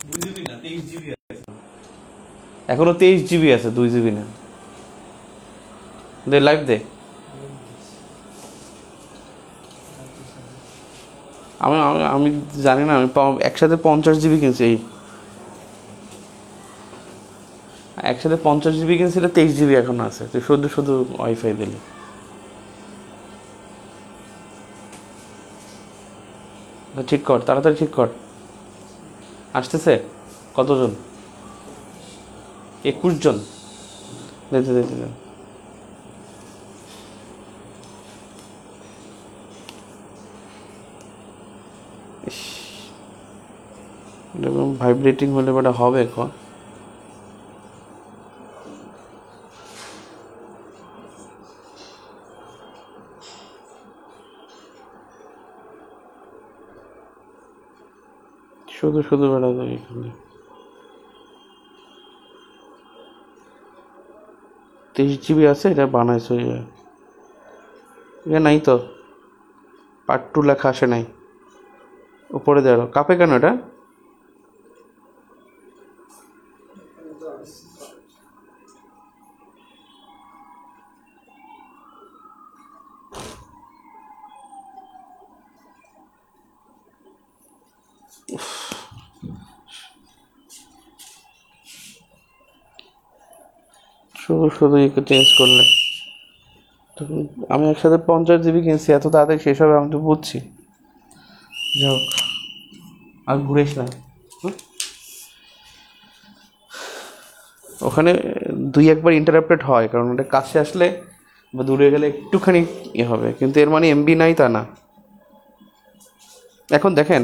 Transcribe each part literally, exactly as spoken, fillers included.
এখনো তেইশ জিবি আছে, দুই জিবি না। দে লাইভ দে। আমি আমি জানি না, আমি একসাথে পঞ্চাশ জিবি কিনছি। এই একসাথে পঞ্চাশ জিবি কিনছিল, তেইশ জিবি এখন আছে। তুই শুধু শুধু ওয়াইফাই দিলি। ঠিক কর, তাড়াতাড়ি ঠিক কর। আসতেছে কতজন? একুশ জন। দিতে দিতে দিতে এরকম ভাইব্রেটিং হলে বেটা হবে ক। শুধু শুধু বেটা এখানে তেইশ জিবি আছে, এটা বানাইছো। ইয়ে নাই তো, পার্ট টু লেখা আসে নাই উপরে দেওয়ার। কাপে কেন এটা? শুধু শুধু একে চেঞ্জ করলে। আমি একসাথে পঞ্চাশ জিবি কিনছি, এত তাড়াতাড়ি শেষ হবে আমি তো বুঝছি। যাক, আর ঘুরেস না। ওখানে দুই একবার ইন্টারাপ্টেড হয়, কারণ ওটা কাছে আসলে বা দূরে গেলে একটুখানি ইয়ে হবে, কিন্তু এর মানে এমবি নাই তা না। এখন দেখেন,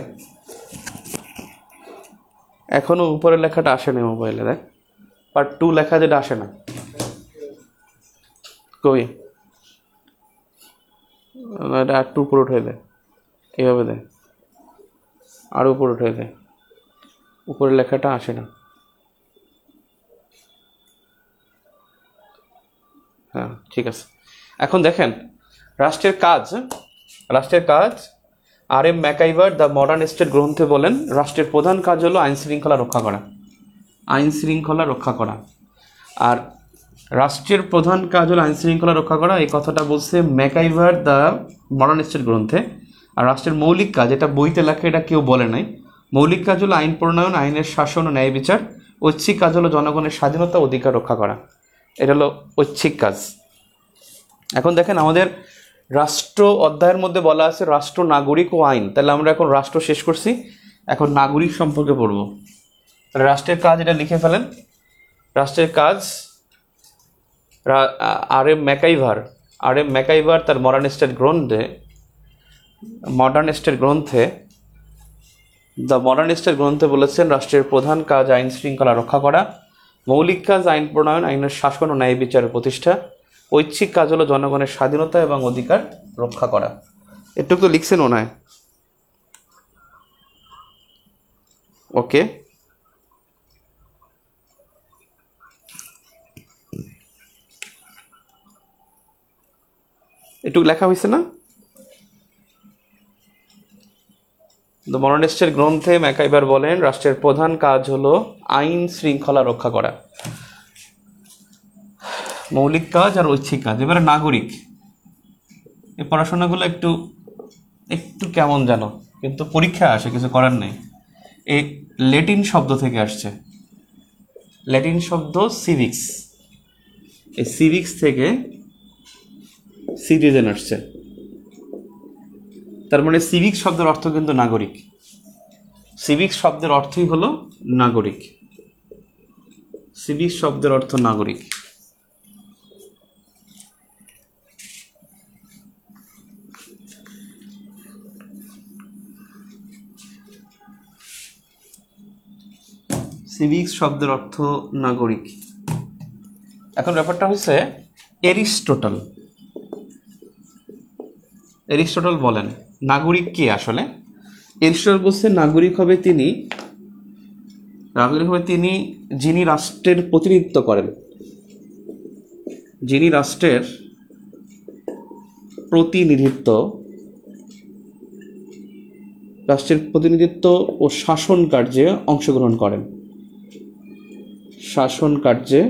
এখনো উপরের লেখাটা আসে না মোবাইলে। দেখ, পার্ট টু লেখা যেটা আসে না। কই এটা একটু উপরে উঠে দেয়, এইভাবে দেয়, আরও উপরে উঠে দেয়, উপরের লেখাটা আসে না। হ্যাঁ ঠিক আছে। এখন দেখেন রাষ্ট্রের কাজ, রাষ্ট্রের কাজ R M MacIver the modern state গ্রন্থে বলেন, রাষ্ট্রের প্রধান কাজ হলো আইন শৃঙ্খলা রক্ষা করা। আইন শৃঙ্খলা রক্ষা করা। আর রাষ্ট্রের প্রধান কাজ হলো আইন শৃঙ্খলা রক্ষা করা, এই কথাটা বলছে ম্যাকাইভার দ্য মডার্ন স্টেট গ্রন্থে। আর রাষ্ট্রের মৌলিক কাজ, এটা বইতে লেখা, এটা কেউ বলে নাই। মৌলিক কাজ হলো আইন প্রণয়ন, আইনের শাসন ও ন্যায় বিচার। ঐচ্ছিক কাজ হলো জনগণের স্বাধীনতা অধিকার রক্ষা করা। এটা হলো ঐচ্ছিক কাজ। এখন দেখেন আমাদের রাষ্ট্র অধ্যায়ের মধ্যে বলা আছে রাষ্ট্র, নাগরিক ও আইন। তাহলে আমরা এখন রাষ্ট্র শেষ করছি, এখন নাগরিক সম্পর্কে পড়ব। রাষ্ট্রের কাজ এটা লিখে ফেলেন। রাষ্ট্রের কাজ R M MacIver R M MacIver তার মডার্ন স্টেট গ্রন্থে মডার্ন স্টেট গ্রন্থে দ্য মডার্ন স্টেট গ্রন্থে বলেছেন রাষ্ট্রের প্রধান কাজ আইন শৃঙ্খলা রক্ষা করা, মৌলিক কাজ আইন প্রণয়ন, আইনের শাসন ও ন্যায় বিচারের প্রতিষ্ঠা, ঐচ্ছিক কাজ হলো জনগণের স্বাধীনতা এবং অধিকার রক্ষা করা। এটুকু তো লিখছেন ওনায়। ওকে, এটুকু লেখা হয়েছে না? দ্য মডার্ন স্টেট গ্রন্থে ম্যাকাইভার বলেন রাষ্ট্রের প্রধান কাজ হলো আইন শৃঙ্খলা রক্ষা করা, মৌলিক কাজ আর ঐচ্ছিক কাজ। এবারে নাগরিক, এই পড়াশোনাগুলো একটু একটু কেমন জানো, কিন্তু পরীক্ষা আসে, কিছু করার নেই। এই ল্যাটিন শব্দ থেকে আসছে, ল্যাটিন শব্দ সিভিক্স। এই সিভিক্স থেকে সিটিজেন আসছে। তার মানে সিভিক্স শব্দের অর্থ কিন্তু নাগরিক। সিভিক্স শব্দের অর্থই হলো নাগরিক। সিভিক্স শব্দের অর্থ নাগরিক। সিভিক্স শব্দের অর্থ নাগরিক। এখন ব্যাপারটা হচ্ছে এরিস্টটল এরিস্টটল বলেন নাগরিক কে আসলে। এরিস্টটল বলছে নাগরিক হবে তিনি নাগরিক হবে তিনি যিনি রাষ্ট্রের প্রতিনিধিত্ব করেন, যিনি রাষ্ট্রের প্রতিনিধিত্ব রাষ্ট্রের প্রতিনিধিত্ব ও শাসন কার্যে অংশগ্রহণ করেন, শাসন কার্যে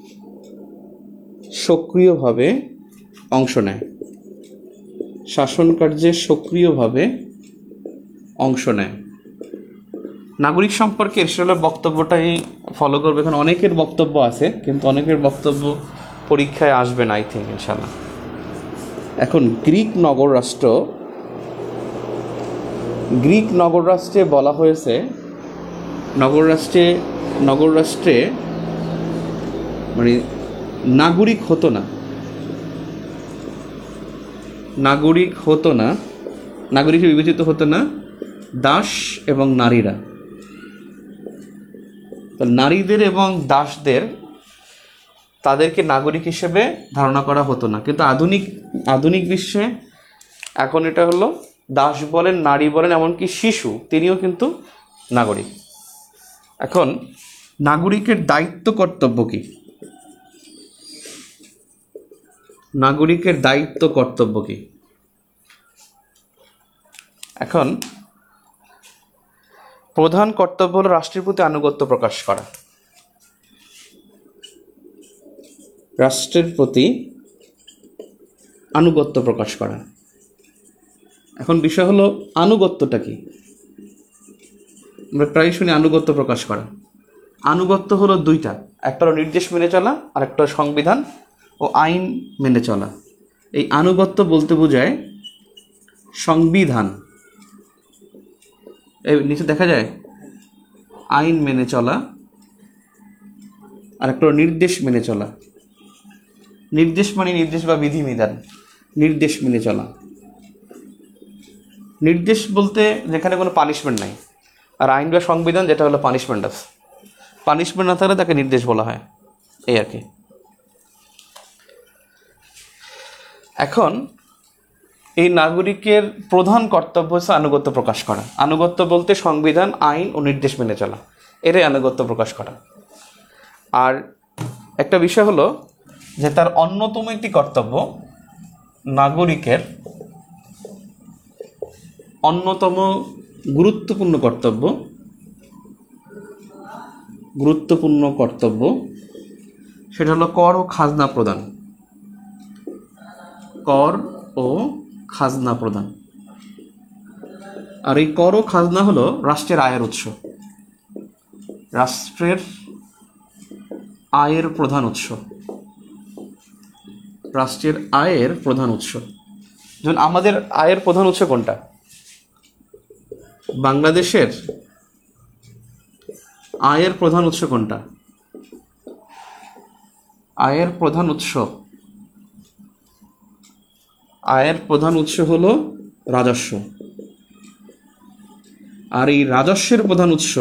সক্রিয়ভাবে অংশ নেয়, শাসন কার্যে সক্রিয়ভাবে অংশ নেয়। নাগরিক সম্পর্কে এরশাদের বক্তব্যটাই ফলো করবে। এখন অনেকের বক্তব্য আছে, কিন্তু অনেকের বক্তব্য পরীক্ষায় আসবে না আই থিঙ্ক ইনশাল্লাহ। এখন গ্রিক নগর রাষ্ট্র, গ্রিক নগর রাষ্ট্রে বলা হয়েছে, নগর রাষ্ট্রে নগর রাষ্ট্রে মানে নাগরিক হতো না, নাগরিক হতো না নাগরিক বিবেচিত হতো না দাস এবং নারীরা। তো নারীদের এবং দাসদের তাদেরকে নাগরিক হিসেবে ধারণা করা হতো না, কিন্তু আধুনিক আধুনিক বিশ্বে এখন এটা হলো দাস বলেন, নারী বলেন, এমনকি শিশু তিনিও কিন্তু নাগরিক। এখন নাগরিকের দায়িত্ব কর্তব্য কি? নাগরিকের দায়িত্ব কর্তব্য কি? এখন প্রধান কর্তব্য হলো রাষ্ট্রের প্রতি আনুগত্য প্রকাশ করা, রাষ্ট্রের প্রতি আনুগত্য প্রকাশ করা। এখন বিষয় হলো আনুগত্যটা কি? আমরা প্রায় শুনি আনুগত্য প্রকাশ করা। আনুগত্য হলো দুইটা, একটা হলো নির্দেশ মেনে চলা, আর একটা সংবিধান ও আইন মেনে চলা। এই আনুগত্য বলতে বোঝায় সংবিধান, এই নিচে দেখা যায় আইন মেনে চলা, আর একটা নির্দেশ মেনে চলা। নির্দেশ মানে নির্দেশ বা বিধিবিধান, নির্দেশ মেনে চলা। নির্দেশ বলতে যেখানে কোনো পানিশমেন্ট নাই, আর আইন বা সংবিধান যেটা হলো পানিশমেন্ট আছে, পানিশমেন্ট না থাকলে তাকে নির্দেশ বলা হয়, এই আর কি। এখন এই নাগরিকের প্রধান কর্তব্য হচ্ছে আনুগত্য প্রকাশ করা। আনুগত্য বলতে সংবিধান, আইন ও নির্দেশ মেনে চলা, এটাই আনুগত্য প্রকাশ করা। আর একটা বিষয় হলো যে তার অন্যতম একটি কর্তব্য, নাগরিকের অন্যতম গুরুত্বপূর্ণ কর্তব্য গুরুত্বপূর্ণ কর্তব্য সেটা হলো কর ও খাজনা প্রদান, কর ও খাজনা প্রদান। আর এই কর ও খাজনা হলো রাষ্ট্রের আয়ের উৎস, রাষ্ট্রের আয়ের প্রধান উৎস, রাষ্ট্রের আয়ের প্রধান উৎস। যেমন আমাদের আয়ের প্রধান উৎস কোনটা? বাংলাদেশের আয়ের প্রধান উৎস কোনটা? আয়ের প্রধান উৎস আয়ের প্রধান উৎস হলো রাজস্ব। আর এই রাজস্বের প্রধান উৎস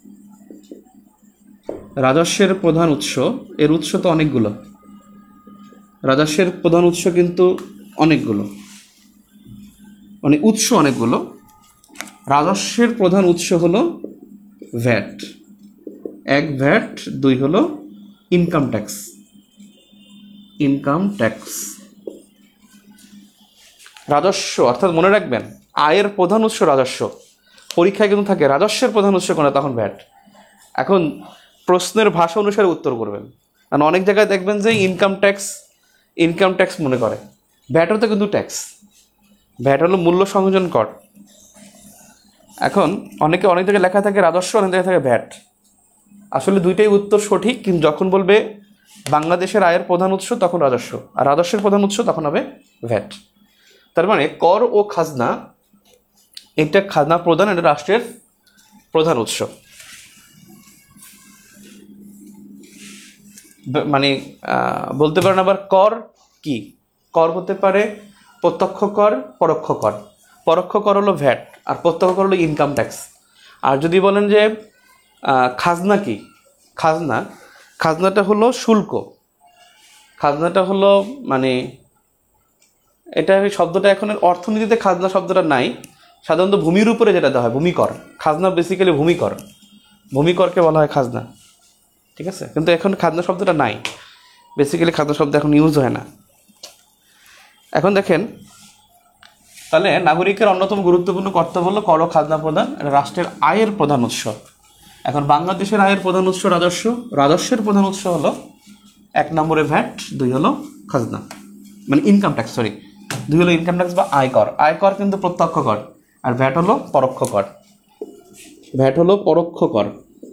রাজস্বের প্রধান উৎস এর উৎস তো অনেকগুলো, রাজস্বের প্রধান উৎস কিন্তু অনেকগুলো, মানে উৎস অনেকগুলো। রাজস্বের প্রধান উৎস হলো ভ্যাট, এক ভ্যাট, দুই হলো ইনকাম ট্যাক্স, ইনকাম ট্যাক্স। রাজস্ব অর্থাৎ মনে রাখবেন আয়ের প্রধান উৎস রাজস্ব। পরীক্ষায় কিন্তু থাকে রাজস্বের প্রধান উৎস কোনটা, তখন ভ্যাট। এখন প্রশ্নের ভাষা অনুসারে উত্তর করবেন, কারণ অনেক জায়গায় দেখবেন যে ইনকাম ট্যাক্স ইনকাম ট্যাক্স মনে করে, ভ্যাটও তো কিন্তু ট্যাক্স, ভ্যাট হলো মূল্য সংযোজন কর। এখন অনেকে অনেক জায়গায় লেখা থাকে রাজস্ব, অনেক জায়গায় থাকে ভ্যাট। আসলে দুইটাই উত্তর সঠিক, কিন্তু যখন বলবে বাংলাদেশের আয়ের প্রধান উৎস তখন রাজস্ব, আর রাজস্বের প্রধান উৎস তখন হবে ভ্যাট। তার মানে কর ও খাজনা, এটা খাজনা প্রদান, এটা রাষ্ট্রের প্রধান উৎস। মানে বলতে পারেন আবার কর কি? কর হতে পারে প্রত্যক্ষ কর, পরোক্ষ কর। পরোক্ষ কর হলো ভ্যাট, আর প্রত্যক্ষ কর হলো ইনকাম ট্যাক্স। আর যদি বলেন যে খাজনা কি, খাজনা খাজনাটা হলো শুল্ক। খাজনাটা হলো মানে এটা শব্দটা এখন অর্থনীতিতে খাজনা শব্দটা নাই, সাধারণত ভূমির উপরে যেটা দেওয়া হয় ভূমিকর। খাজনা বেসিক্যালি ভূমিকর, ভূমিকরকে বলা হয় খাজনা, ঠিক আছে? কিন্তু এখন খাজনা শব্দটা নাই, বেসিক্যালি খাজনা শব্দ এখন ইউজ হয় না। এখন দেখেন তাহলে নাগরিকের অন্যতম গুরুত্বপূর্ণ কর্তব্য হলো কর ও খাজনা প্রদান, এটা রাষ্ট্রের আয়ের প্রধান উৎস। এখন বাংলাদেশের আয়ের প্রধান উৎস রাজস্ব, রাজস্বের প্রধান উৎস হলো এক নম্বরে ভ্যাট, দুই হলো খাজনা মানে ইনকাম ট্যাক্স, সরি দুই হলো ইনকাম ট্যাক্স বা আয়কর। আয়কর কিন্তু প্রত্যক্ষ কর, আর ভ্যাট হলো পরোক্ষ কর। ভ্যাট হলো পরোক্ষ কর,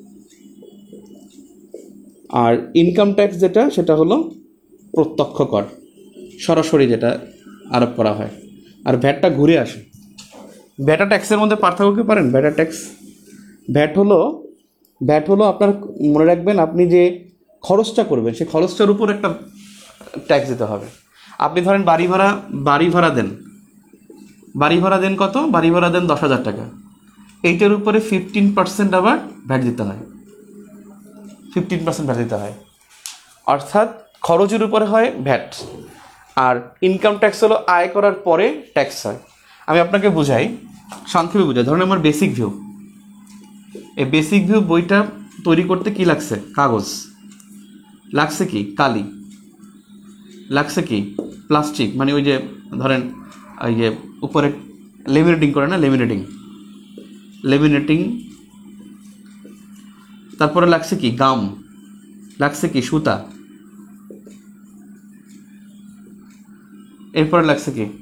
আর ইনকাম ট্যাক্স যেটা সেটা হলো প্রত্যক্ষ কর, সরাসরি যেটা আরোপ করা হয়। আর ভ্যাটটা ঘুরে আসে। ভ্যাটা ট্যাক্সের মধ্যে পার্থক্য কি পারেন? ভ্যাটা ট্যাক্স, ভ্যাট হলো ভ্যাট হলো আপনার, মনে রাখবেন আপনি যে খরচটা করবেন সেই খরচটার উপর একটা ট্যাক্স দিতে হবে। আপনি ধরেন বাড়ি ভাড়া বাড়ি ভাড়া দেন বাড়ি ভাড়া দেন কত? বাড়ি ভাড়া দেন দশ হাজার টাকা। এইটার উপরে ফিফটিন পার্সেন্ট আবার ভ্যাট দিতে হয়, ফিফটিন পার্সেন্ট ভ্যাট দিতে হয়। অর্থাৎ খরচের উপরে হয় ভ্যাট, আর ইনকাম ট্যাক্স হলো আয় করার পরে ট্যাক্স হয়। আমি আপনাকে বুঝাই, সংক্ষেপে বুঝাই। ধরুন আমার বেসিক ভিউ, এই বেসিক ভিউ বইটা তৈরি করতে কি লাগছে? কাগজ লাগছে, কি কালি লাগছে, কি প্লাস্টিক, মানে ওই যে ধরেন ওই যে উপরে লেমিনেটিং করে না, লেমিনেটিং লেমিনেটিং তারপরে লাগছে কি গাম, লাগছে কি সুতা, এরপরে লাগছে কি,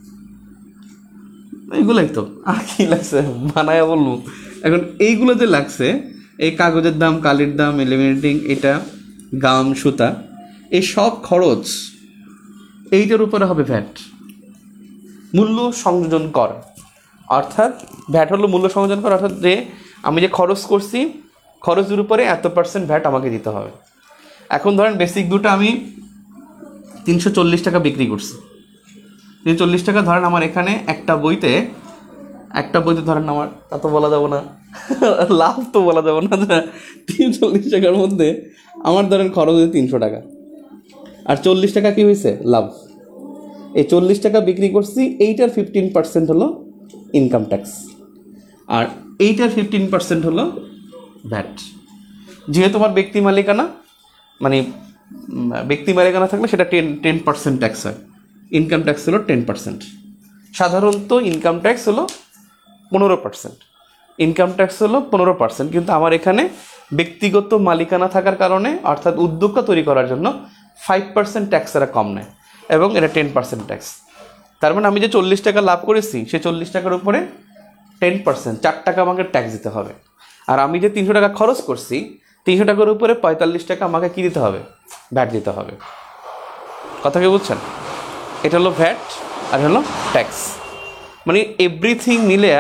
এইগুলাই তো, আর কি লাগছে বানায়া বলবো। এখন এইগুলো যে লাগছে, এই কাগজের দাম, কালির দাম, লেমিনেটিং, এটা গাম, সুতা, এই সব খরচ এইটার উপরে হবে ভ্যাট, মূল্য সংযোজন কর। অর্থাৎ ভ্যাট হলো মূল্য সংযোজন কর, অর্থাৎ যে আমি যে খরচ করছি খরচের উপরে এত পার্সেন্ট ভ্যাট আমাকে দিতে হবে। এখন ধরেন বেসিক দুটো আমি তিনশো চল্লিশ টাকা বিক্রি করছি, তিনশো চল্লিশ টাকা ধরেন আমার এখানে একটা বইতে একটা বইতে ধরেন আমার, তা তো বলা যাবো না, লাভ তো বলা যাবো না, তিনশো চল্লিশ টাকার মধ্যে আমার ধরেন খরচ হয়েছে তিনশো টাকা, আর চল্লিশ টাকা কি হয়েছে লাভ। এই চল্লিশ টাকা বিক্রি করছি, এইটার ফিফটিন পার্সেন্ট হলো ইনকাম ট্যাক্স, আর এইটার ফিফটিন পার্সেন্ট হলো ভ্যাট। যেহেতু আমার ব্যক্তি মালিকানা, মানে ব্যক্তি মালিকানা থাকলে সেটা টেন টেন পার্সেন্ট ট্যাক্স হয়, ইনকাম ট্যাক্স হলো টেন পার্সেন্ট। সাধারণত ইনকাম ট্যাক্স হলো পনেরো পার্সেন্ট, ইনকাম ট্যাক্স হলো পনেরো পার্সেন্ট, কিন্তু আমার এখানে ব্যক্তিগত মালিকানা থাকার কারণে, অর্থাৎ উদ্যোক্তা তৈরি করার জন্য ফাইভ পার্সেন্ট ট্যাক্স এরা কম নেয়, এবং এটা টেন পার্সেন্ট ট্যাক্স। তার মানে আমি যে চল্লিশ টাকা লাভ করেছি, সেই চল্লিশ টাকার উপরে টেন পার্সেন্ট চার টাকা আমাকে ট্যাক্স দিতে হবে। আর আমি যে তিনশো টাকা খরচ করছি, তিনশো টাকার উপরে পঁয়তাল্লিশ টাকা আমাকে কী দিতে হবে? ভ্যাট দিতে হবে। কথা কি বুঝছেন? এটা হলো ভ্যাট আর হলো ট্যাক্স, মানে এভরিথিং মিলে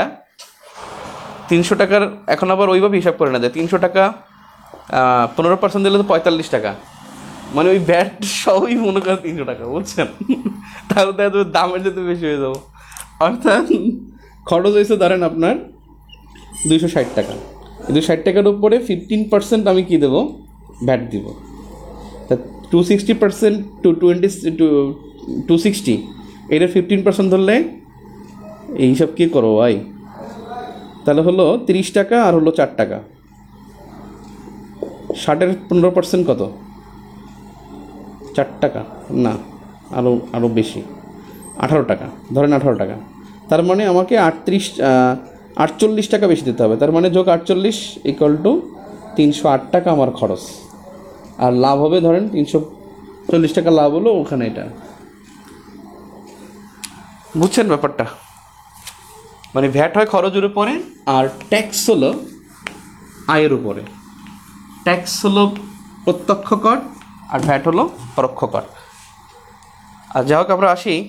তিনশো টাকার। এখন আবার ওইভাবে হিসাব করে না যায়, তিনশো টাকা পনেরো পার্সেন্ট দিলে তো পঁয়তাল্লিশ টাকা, মানে ওই ভ্যাট সবই মনে করেন তিনশো টাকা, বুঝছেন? তাহলে তো এত দামের যেতে বেশি হয়ে যাবো। অর্থাৎ খরচ হয়েছে ধরেন আপনার দুইশো ষাট টাকা, দুশো ষাট টাকার উপরে ফিফটিন পার্সেন্ট আমি কী দেবো? ভ্যাট দিব। তা two sixty percent two twenty two two sixty এটা ফিফটিন পার্সেন্ট ধরলে এই হিসাব কী করো ভাই? তাহলে হলো তিরিশ টাকা আর হলো চার টাকা, ষাটের পনেরো পার্সেন্ট কত? চার টাকা না, আরও আরও বেশি, আঠারো টাকা ধরেন, আঠারো টাকা। তার মানে আমাকে আটত্রিশ আটচল্লিশ টাকা বেশি দিতে হবে। তার মানে যোগ আটচল্লিশ ইকুয়াল টু তিনশো আট টাকা আমার খরচ, আর লাভ হবে ধরেন তিনশো চল্লিশ টাকা লাভ হলো ওখানে। এটা বুঝছেন ব্যাপারটা? মানে ভ্যাট হয় খরচের উপরে, আর ট্যাক্স হলো আয়ের উপরে। ট্যাক্স হলো প্রত্যক্ষ কর, আর ভ্যাট হলো পরোক্ষ কর। আর যাই হোক, আমরা আসি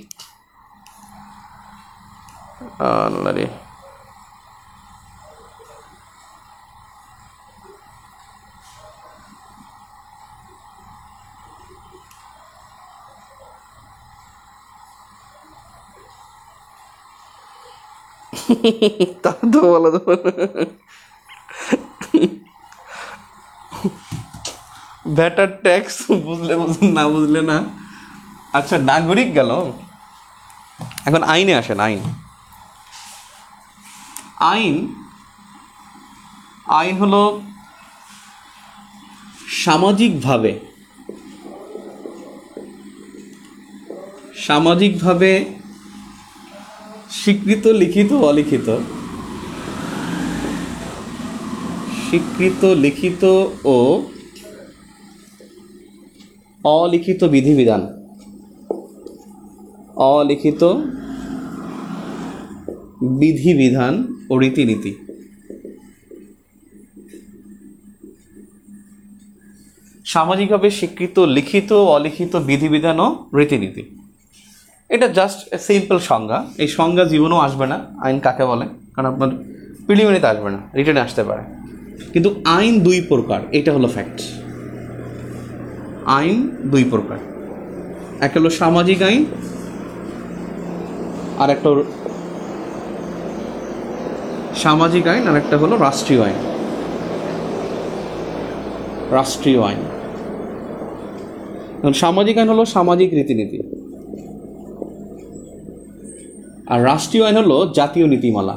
রে তা তো বলা যাবে না, ভ্যাট আর ট্যাক্স বুঝলে বুঝলেন, না বুঝলে না। আচ্ছা, নাগরিক গেল, এখন আইনে আসেন। আইন আইন আইন হলো সামাজিকভাবে সামাজিকভাবে স্বীকৃত, লিখিত, অলিখিত, স্বীকৃত, লিখিত ও অলিখিত বিধিবিধান, অলিখিত বিধিবিধান ও রীতিনীতি। সামাজিকভাবে স্বীকৃত লিখিত ও অলিখিত বিধিবিধান ও রীতিনীতি, এটা জাস্ট সিম্পল সংজ্ঞা। এই সংজ্ঞা জীবনেও আসবে না আইন কাকে বলে, কারণ আপনার প্রিলিমিনারিতে আসবে না, রিটেনে আসতে পারে। কিন্তু আইন দুই প্রকার, এটা হলো ফ্যাক্ট। আইন দুই প্রকার, একটা হলো সামাজিক আইন আর একটা সামাজিক আইন আর একটা হলো রাষ্ট্রীয় আইন। রাষ্ট্রীয় আইন, সামাজিক আইন হলো সামাজিক রীতিনীতি, আর রাষ্ট্রীয় আইন হলো জাতীয় নীতিমালা।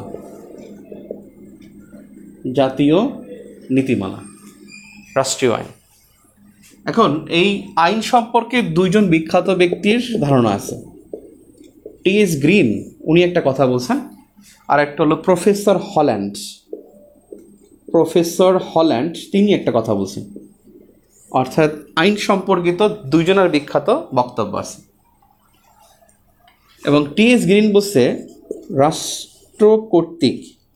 জাতীয় নীতিমালা, রাষ্ট্রীয় আইন। এখন এই আইন সম্পর্কে দুইজন বিখ্যাত ব্যক্তির ধারণা আছে। টি এস গ্রিন, উনি একটা কথা বলছেন, আর একটা হলো প্রফেসর হল্যান্ড। প্রফেসর হল্যান্ড তিনি একটা কথা বলছেন, অর্থাৎ আইন সম্পর্কিত দুইজনের বিখ্যাত বক্তব্য আছে। এবং টি এস গ্রিন বলছে রাষ্ট্র কর্তৃক,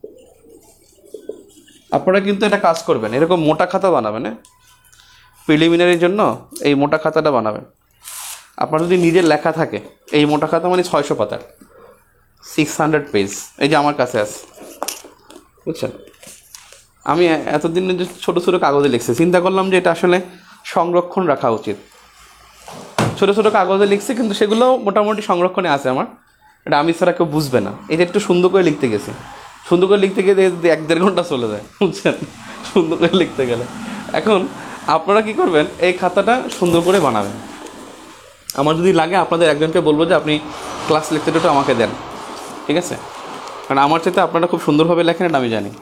আপনারা কিন্তু এটা কাজ করবেন, এরকম মোটা খাতা বানাবেন, হ্যাঁ প্রিলিমিনারির জন্য এই মোটা খাতাটা বানাবেন। আপনার যদি নিজের লেখা থাকে, এই মোটা খাতা মানে ছয়শো পাতার, সিক্স হান্ড্রেড পেজ, এই যে আমার কাছে আছে, বুঝছেন। আমি এতদিন যে ছোটো ছোটো কাগজে লিখছি, চিন্তা করলাম যে এটা আসলে সংরক্ষণ রাখা উচিত। ছোটো ছোটো কাগজে লিখছি, কিন্তু সেগুলো মোটামুটি সংরক্ষণে আছে আমার, এটা আমি ছাড়া কেউ বুঝবে না। এটা একটু সুন্দর করে লিখতে গেছি, সুন্দর করে লিখতে গিয়ে এক দেড় ঘন্টা চলে যায়, বুঝছেন, সুন্দর করে লিখতে গেলে। এখন আপনারা কি করবেন, এই খাতাটা সুন্দর করে বানাবেন। আমার যদি লাগে আপনাদের একজনকে বলবো যে আপনি ক্লাস লিখতে একটু আমাকে দেন, ঠিক আছে, কারণ আমার চাইতে আপনারা খুব সুন্দরভাবে লেখেন, এটা আমি জানি।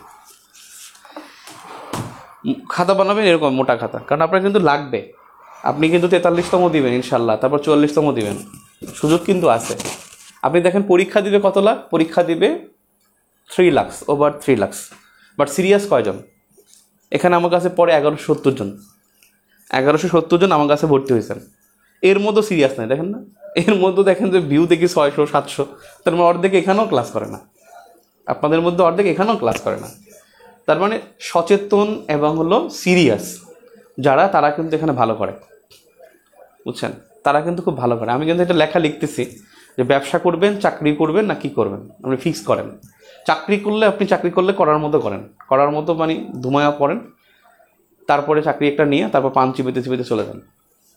খাতা বানাবেন এরকম মোটা খাতা, কারণ আপনার কিন্তু লাগবে। আপনি কিন্তু তেতাল্লিশতম দিবেন ইনশাল্লাহ, তারপর চুয়াল্লিশতম দিবেন, সুযোগ কিন্তু আছে। আপনি দেখেন পরীক্ষা দিবে কত লাখ, পরীক্ষা দিবে three lakhs over three lakhs but serious কয়জন? এখানে আমার কাছে পরে এগারোশো সত্তর জন এগারোশো সত্তর জন আমার কাছে ভর্তি হয়েছেন। এর মধ্যে সিরিয়াস নাই, দেখেন না, এর মধ্যে দেখেন যে ভিউ দেখি ছয়শো সাতশো, তার মানে অর্ধেক এখানেও ক্লাস করে না, আপনাদের মধ্যে অর্ধেক এখানেও ক্লাস করে না। তার মানে সচেতন এবং হলো সিরিয়াস যারা, তারা কিন্তু এখানে ভালো করে, বুঝছেন, তারা কিন্তু খুব ভালো করে। আমি কিন্তু এটা লেখা লিখতেছি যে ব্যবসা করবেন, চাকরি করবেন না কি করবেন, আপনি ফিক্স করেন। চাকরি করলে আপনি চাকরি করলে করার মতো করেন, করার মতো মানে ধুমায়া পড়েন, তারপরে চাকরি একটা নিয়ে তারপর পান চিবিতে চিবিতে চলে যান।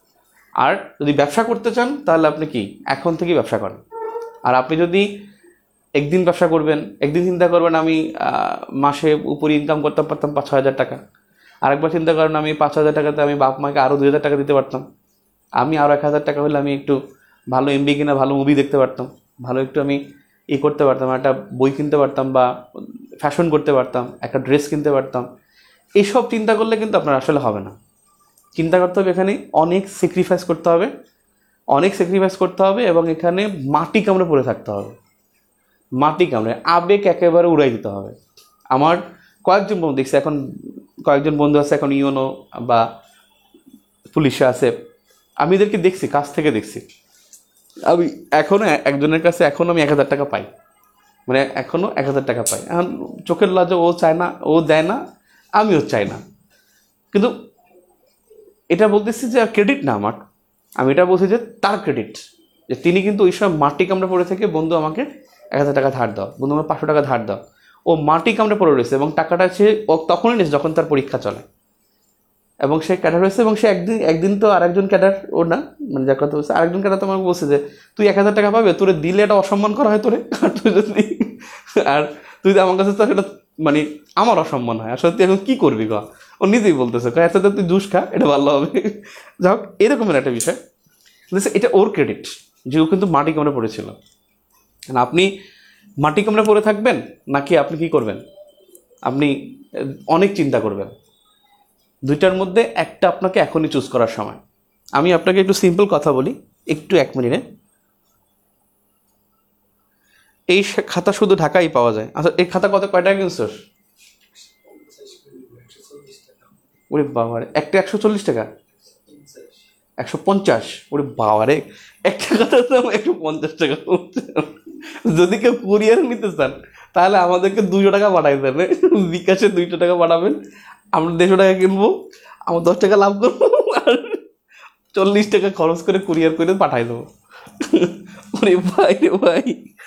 আর যদি ব্যবসা করতে চান তাহলে আপনি কি এখন থেকেই ব্যবসা করেন। আর আপনি যদি একদিন ব্যবসা করবেন, একদিন চিন্তা করবেন আমি মাসে উপরে ইনকাম করতে পারতাম পাঁচ ছ হাজার টাকা, আরেকবার চিন্তা করেন আমি পাঁচ হাজার টাকাতে আমি বাপ মাকে আরও দুই হাজার টাকা দিতে পারতাম, আমি আরও এক হাজার টাকা হলে আমি একটু ভালো এমবি কিনা ভালো মুভি দেখতে পারতাম, ভালো একটু আমি ই করতে পারতাম, একটা বই কিনতে পারতাম বা ফ্যাশন করতে পারতাম, একটা ড্রেস কিনতে পারতাম। এইসব চিন্তা করলে কিন্তু আপনার আসলে হবে না। চিন্তা করতে হবে এখানে অনেক স্যাক্রিফাইস করতে হবে, অনেক স্যাক্রিফাইস করতে হবে এবং এখানে মাটি কামড়ে পড়ে থাকতে হবে, মাটি কামড়ে আবেগ একেবারে উড়াই দিতে হবে। আমার কয়েকজন বন্ধু দেখছি, এখন কয়েকজন বন্ধু আছে এখন ইউনো বা পুলিশে আছে, আমি এদেরকে দেখছি, কাছ থেকে দেখছি। আমি এখনও একজনের কাছে এখনও আমি এক হাজার টাকা পাই, মানে এখনও এক হাজার টাকা পাই। এখন চোখের লজ্জা, ও চায় না, ও দেয় না, আমিও চাই না, কিন্তু এটা বলতেছি যে ক্রেডিট না আমার, আমি এটা বলছি যে তার ক্রেডিট, যে তিনি কিন্তু ওই সময় মাটি কামড়ে পড়ে থেকে বন্ধু আমাকে এক হাজার টাকা ধার দাও, বন্ধু আমার পাঁচশো টাকা ধার দাও, ও মাটি কামড়ে পড়ে রয়েছে এবং টাকাটা সে ও তখনই নিয়েছে যখন তার পরীক্ষা চলে, এবং সে ক্যাডার হয়েছে। এবং সে একদিন একদিন তো আরেকজন ক্যাডার, ও না মানে যার কথা বলছে আরেকজন ক্যাডার তো আমাকে বলছে যে তুই এক হাজার টাকা পাবে, তোরে দিলে এটা অসম্মান করা হয় তোরে, আর তুই যদি আর তুই আমার কাছে তো সেটা মানে আমার অসম্মান হয়, আসলে তুই এখন কী করবি গা, ও নিজেই বলতেছে এর সাথে তুই জুস খা, এটা ভালো হবে। যাই হোক, এরকমের একটা বিষয়, এটা ওর ক্রেডিট যে ও কিন্তু মাটি কামড়ে পড়েছিল। আপনি মাটি কামড়ে পড়ে থাকবেন নাকি আপনি কি করবেন, আপনি অনেক চিন্তা করবেন, দুইটার মধ্যে একটা আপনাকে এখনই চুজ করার সময়। আমি আপনাকে একটু সিম্পল কথা বলি, একটু এক মিনিটে। এই খাতা শুধু ঢাকায় পাওয়া যায়। আচ্ছা, এই খাতা কত কয় টাকা কিনছিস? ওরে বাবারে, একটা একশো চল্লিশ টাকা, একশো পঞ্চাশ? ওরে বাবারে, একটা খাতার দাম একশো পঞ্চাশ টাকা। যদি কেউ কুরিয়ার নিতে চান তাহলে আমাদেরকে দুশো টাকা পাঠাই দেবে, বিকাশে দুইশো টাকা পাঠাবেন, আমরা দেড়শো টাকা কিনবো, আমরা দশ টাকা লাভ করবো, আর চল্লিশ টাকা খরচ করে কুরিয়ার করে পাঠাই দেবো। ওরে ভাই রে ভাই,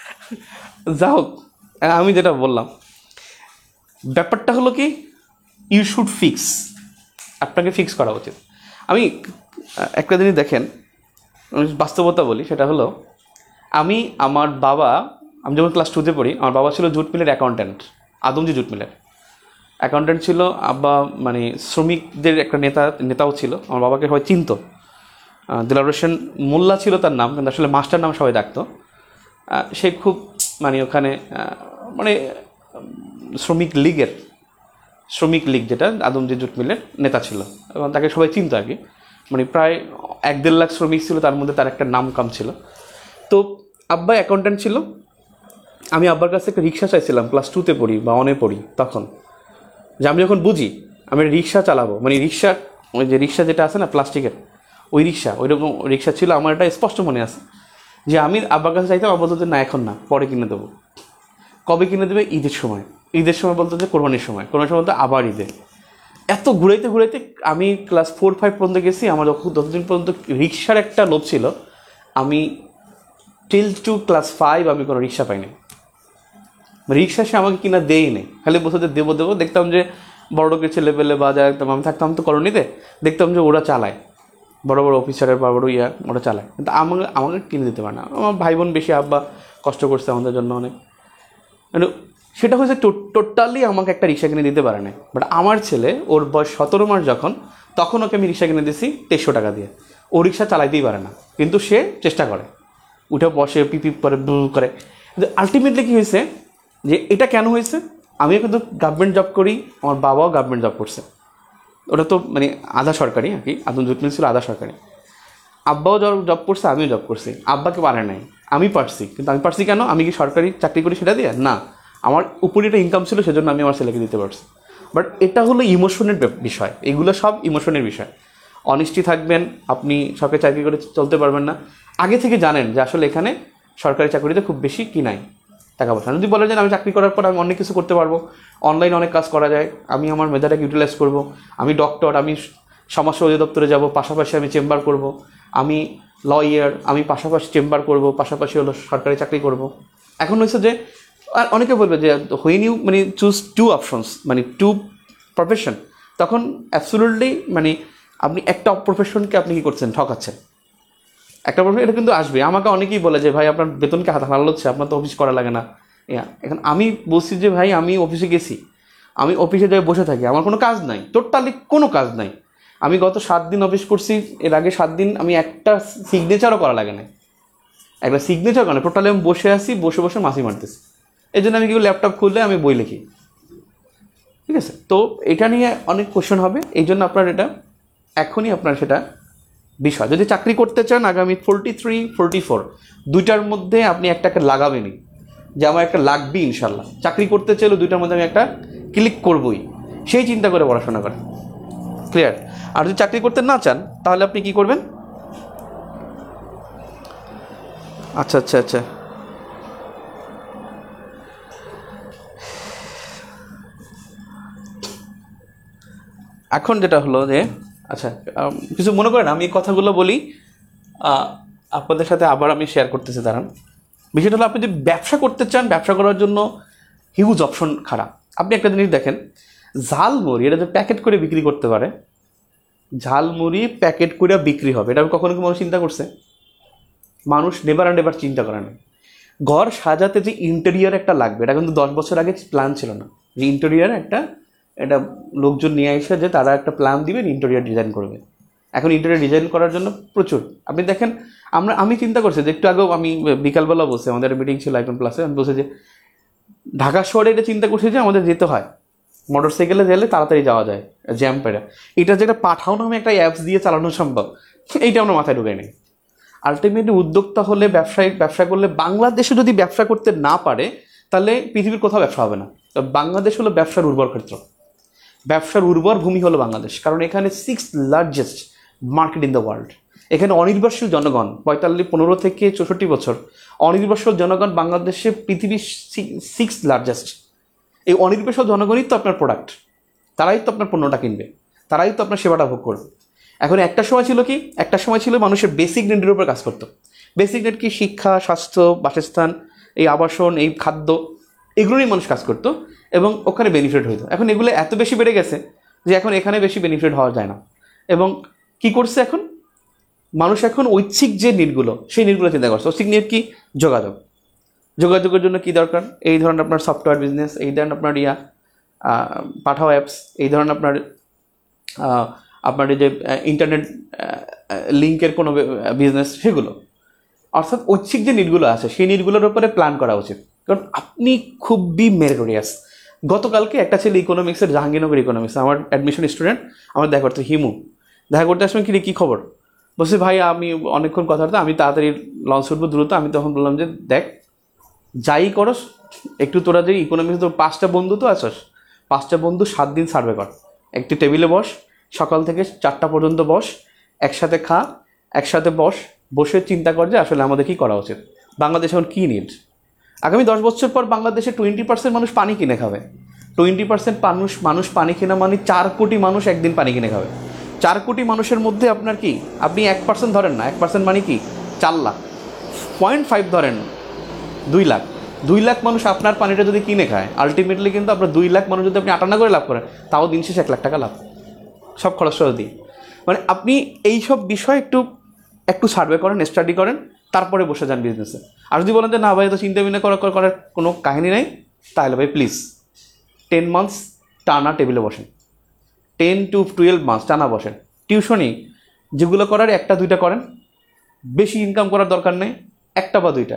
যা হোক, আমি যেটা বললাম, ব্যাপারটা হলো কি, ইউ শুড ফিক্স, আপনাকে ফিক্স করা উচিত। আমি একটা জিনিস দেখেন, বাস্তবতা বলি, সেটা হলো আমি আমার বাবা, আমি যখন ক্লাস টুতে পড়ি, আমার বাবা ছিল জুট মিলের অ্যাকাউন্ট্যান্ট, আদমজি জুট মিলের অ্যাকাউন্ট্যান্ট ছিল। আব্বা মানে শ্রমিকদের একটা নেতা নেতাও ছিল। আমার বাবাকে সবাই চিনতো, দিলার হোসেন মোল্লা ছিল তার নাম, কিন্তু আসলে মাস্টার নাম সবাই ডাকতো। সে খুব মানে ওখানে মানে শ্রমিক লীগের, শ্রমিক লীগ যেটা আদমজি জুট মিলের নেতা ছিল, এবং তাকে সবাই চিনতো আর কি। মানে প্রায় এক দেড় লাখ শ্রমিক ছিল, তার মধ্যে তার একটা নাম কাম ছিল। তো আব্বা অ্যাকাউন্ট্যান্ট ছিল। আমি আব্বার কাছে একটা রিক্সা চাইছিলাম, ক্লাস টুতে পড়ি বা অনে পড়ি তখন, যে আমি যখন বুঝি আমি রিক্সা চালাবো, মানে রিক্সা, ওই যে রিক্সা যেটা আছে না প্লাস্টিকের, ওই রিক্সা, ওই রকম রিক্সা ছিল আমার। এটা স্পষ্ট মনে আছে যে আমি আব্বার কাছে চাইতাম, আব্বা বলতো না এখন না, পরে কিনে দেবো। কবে কিনে দেবে? ঈদের সময়। ঈদের সময় বলতো যে কোরবানির সময়, কোরবানির সময় বলতো আবার ঈদে। এত ঘুরাইতে ঘুরাইতে আমি ক্লাস ফোর ফাইভ পর্যন্ত গেছি। আমার যতদিন পর্যন্ত রিক্সার একটা লোভ ছিল, আমি টিল টু ক্লাস ফাইভ আমি কোনো রিক্সা পাইনি। রিক্সা সে আমাকে কিনা দেই নেই, খালি বসে দেবো দেবো। দেখতাম যে বড় লোকের ছেলে পেলে বা যা একদম, আমি থাকতাম তো কলোনিতে, দেখতাম যে ওরা চালায়, বড় বড় অফিসারের বড় বড় ইয়া ওরা চালায়, কিন্তু আমাকে আমাকে কিনে দিতে পারে না। আমার ভাই বোন বেশি, আব্বা কষ্ট করছে আমাদের জন্য অনেক, মানে সেটা হয়েছে টোটালি আমাকে একটা রিক্সা কিনে দিতে পারে না। বাট আমার ছেলে, ওর বয়স সতেরো মাস যখন, তখন ওকে আমি রিক্সা কিনে দিয়েছি তেইশশো টাকা দিয়ে। ও রিক্সা চালাইতেই পারে না, কিন্তু সে চেষ্টা করে, উঠে বসে, পিপিপ করে, বু করে। কিন্তু আলটিমেটলি কী হয়েছে, যে এটা কেন হয়েছে, আমিও কিন্তু গভর্নমেন্ট জব করি, আমার বাবাও গভর্নমেন্ট জব করছে। ওটা তো মানে আধা সরকারি আর কি, আদম জুট মিল ছিল আধা সরকারি। আব্বাও জব করছে, আমিও জব করছি। আব্বাকে পারে নাই, আমি পারছি। কিন্তু আমি পারছি কেন? আমি কি সরকারি চাকরি করি সেটা দিয়ে না, আমার উপরে একটা ইনকাম ছিল, সেজন্য আমি আমার ছেলেকে দিতে পারছি। বাট এটা হলো ইমোশনের বিষয়, এগুলো সব ইমোশনের বিষয়। অনেস্টি থাকবেন, আপনি সরকারি চাকরি করে চলতে পারবেন না, আগে থেকে জানেন যে আসলে এখানে সরকারি চাকরিতে খুব বেশি কি নাই টাকা পয়সা। যদি বলে যে আমি চাকরি করার পর আমি অনেক কিছু করতে পারবো, অনলাইনে অনেক কাজ করা যায়, আমি আমার মেধাটাকে ইউটিলাইজ করব, আমি ডক্টর, আমি সমাজসেবা অধিদপ্তরে যাব, পাশাপাশি আমি চেম্বার করব, আমি লয়ার, আমি পাশাপাশি চেম্বার করব, পাশাপাশি হলো সরকারি চাকরি করব। এখন হয়েছে যে, আর অনেকে বলবে যে হোয়েন ইউ মানে চুজ টু অপশনস, মানে টু প্রফেশন, তখন অ্যাবসোলিউটলি মানে আপনি একটা প্রফেশনকে আপনি কী করছেন, ঠকাচ্ছেন। একটা প্রফেশন এটা কিন্তু আসবে। আমাকে অনেকেই বলে যে ভাই আপনার বেতনকে হাত হারাল হচ্ছে, আপনার তো অফিস করা লাগে না। এখন আমি বলছি যে ভাই আমি অফিসে গেছি, আমি অফিসে যাই বসে থাকি, আমার কোনো কাজ নাই, টোটালি কোনো কাজ নাই। আমি গত সাত দিন অফিস করছি, এর আগে সাত দিন আমি একটা সিগনেচারও করা লাগে না, একটা সিগনেচার করে, টোটালি আমি বসে আছি, বসে বসে মাসি মারতেছি। এই জন্য আমি কি ল্যাপটপ খুললে আমি বই লিখি, ঠিক আছে? তো এটা নিয়ে অনেক কোশ্চেন হবে, এই জন্য আপনার এটা এখনই আপনার সেটা বিষয়। যদি চাকরি করতে চান আগামী ফোরটি থ্রি ফোরটি ফোর দুইটার মধ্যে আপনি একটাকে লাগাবেনই, যে আমার একটা লাগবেই ইনশাল্লাহ। চাকরি করতে চাইলেও দুইটার মধ্যে আমি একটা ক্লিক করবই, সেই চিন্তা করে পড়াশোনা করেন। ক্লিয়ার? আর যদি চাকরি করতে না চান তাহলে আপনি কি করবেন? আচ্ছা আচ্ছা আচ্ছা এখন যেটা হলো যে, আচ্ছা কিছু মনে করেন আমি এই কথাগুলো বলি, আপনাদের সাথে আবার আমি শেয়ার করতেছি। দাঁড়ান, বিষয়টা হলো আপনি যদি ব্যবসা করতে চান, ব্যবসা করার জন্য হিউজ অপশন খারাপ। আপনি একটা জিনিস দেখেন, ঝালমুড়ি এটা যে প্যাকেট করে বিক্রি করতে পারে, ঝালমুড়ি প্যাকেট করে বিক্রি হবে, এটা কখনো কি মানুষ চিন্তা করছে? মানুষ নেবার অ্যান্ড এবার চিন্তা করে না। ঘর সাজাতে যে ইন্টেরিয়ার একটা লাগবে, এটা কিন্তু দশ বছর আগে প্ল্যান ছিল না যে ইন্টেরিয়ার একটা, এটা লোকজন নিয়ে এসে যে তারা একটা প্ল্যান দিবেন, ইন্টেরিয়ার ডিজাইন করবে। এখন ইন্টেরিয়ার ডিজাইন করার জন্য প্রচুর, আপনি দেখেন আমরা আমি চিন্তা করছি যে একটু আগেও আমি বিকালবেলা বসে, আমাদের মিটিং ছিল আইকন প্লাসে, আমি বসে যে ঢাকা শহরে এটা চিন্তা করছি যে আমাদের যেতে হয় মোটর সাইকেলে গেলে তাড়াতাড়ি যাওয়া যায় জ্যাম পেরে, এটা যেটা পাঠাও নামে একটা অ্যাপস দিয়ে চালানো সম্ভব, এইটা আমরা মাথায় ঢুকে নেই। আলটিমেটলি উদ্যোক্তা হলে, ব্যবসায়িক ব্যবসা করলে, বাংলাদেশে যদি ব্যবসা করতে না পারে তাহলে পৃথিবীর কোথাও ব্যবসা হবে না। তো বাংলাদেশ হলো ব্যবসার উর্বর ক্ষেত্র, ব্যবসার উর্বর ভূমি হলো বাংলাদেশ, কারণ এখানে six largest market in the world. এখানে অনির্ভরশীল জনগণ, পঁয়তাল্লিশ পনেরো থেকে চৌষট্টি বছর অনির্ভরশীল জনগণ বাংলাদেশে পৃথিবীর সিক্স লার্জেস্ট। এই অনির্ভরশীল জনগণই তো আপনার প্রোডাক্ট, তারাই তো আপনার পণ্যটা কিনবে, তারাই তো আপনার সেবাটা ভোগ করবে। এখন একটা সময় ছিল কি, একটা সময় ছিল মানুষের বেসিক নিডের উপর কাজ করতো। বেসিক নিড কি? শিক্ষা, স্বাস্থ্য, বাসস্থান, এই আবাসন, এই খাদ্য, এগুলো নিয়ে মানুষ কাজ করতো এবং ওখানে বেনিফিট হইতো। এখন এগুলো এত বেশি বেড়ে গেছে যে এখন এখানে বেশি বেনিফিট হওয়া যায় না। এবং কি করছে এখন মানুষ, এখন ঐচ্ছিক যে নিডগুলো সেই নিডগুলো চিন্তা করছে। ঐচ্ছিক নিড কি? যোগাযোগ। যোগাযোগের জন্য কি দরকার? এই ধরনের আপনার সফটওয়্যার বিজনেস, এই ধরনের আপনার ইয়া পাঠাও অ্যাপস, এই ধরনের আপনার আপনার এই যে ইন্টারনেট লিঙ্কের কোনো বিজনেস, সেগুলো। অর্থাৎ ঐচ্ছিক যে নিডগুলো আছে সেই নিডগুলোর উপরে প্ল্যান করা উচিত। কারণ আপনি খুবই মেরিটোরিয়াস। গতকালকে একটা ছেলে ইকোনমিক্সের, জাহাঙ্গীরনগর ইকোনমিক্স, আমার অ্যাডমিশন স্টুডেন্ট, আমার দেখা করতে হিমু, দেখা করতে আসবেন কি রে, কী খবর? বলছে ভাই আমি অনেকক্ষণ কথা হতো, আমি তাড়াতাড়ি লঞ্চ উঠবো দ্রুত। আমি তখন বললাম যে দেখ, যাই করস একটু তোরা যে ইকোনমিক্স, তোর পাঁচটা বন্ধু তো আছস, পাঁচটা বন্ধু সাত দিন সার্ভে কর, একটি টেবিলে বস, সকাল থেকে চারটা পর্যন্ত বস, একসাথে খা, একসাথে বস, বসে চিন্তা কর যে আসলে আমাদের কী করা উচিত, বাংলাদেশ এখন কী নিড। আগামী দশ বছর পর বাংলাদেশে টোয়েন্টি পার্সেন্ট মানুষ পানি কিনে খাবে। টোয়েন্টি পার্সেন্ট মানুষ মানুষ পানি কেনা মানে চার কোটি মানুষ একদিন পানি কিনে খাবে। চার কোটি মানুষের মধ্যে আপনার কি, আপনি এক পার্সেন্ট ধরেন না, এক পার্সেন্ট মানে কি চার লাখ, পয়েন্ট ফাইভ ধরেন দুই লাখ। দুই লাখ মানুষ আপনার পানিটা যদি কিনে খায়, আলটিমেটলি কিন্তু আপনার দুই লাখ মানুষ যদি আপনি আটান্ন করে লাভ করেন, তাও দিন শেষে এক লাখ টাকা লাভ, সব খরচ সহ দিয়ে। মানে আপনি এই সব বিষয় একটু একটু সার্ভে করেন, স্টাডি করেন, তারপরে বসে যান বিজনেসে। আর যদি বলেন যে না ভাই তো চিন্তা ভাবনা করার করার কোনো কাহিনী নেই, তাহলে ভাই প্লিজ টেন মান্থস টানা টেবিলে বসেন, টেন টু টুয়েলভ মান্থস টানা বসেন। টিউশনি যেগুলো করার একটা দুইটা করেন, বেশি ইনকাম করার দরকার নেই, একটা বা দুইটা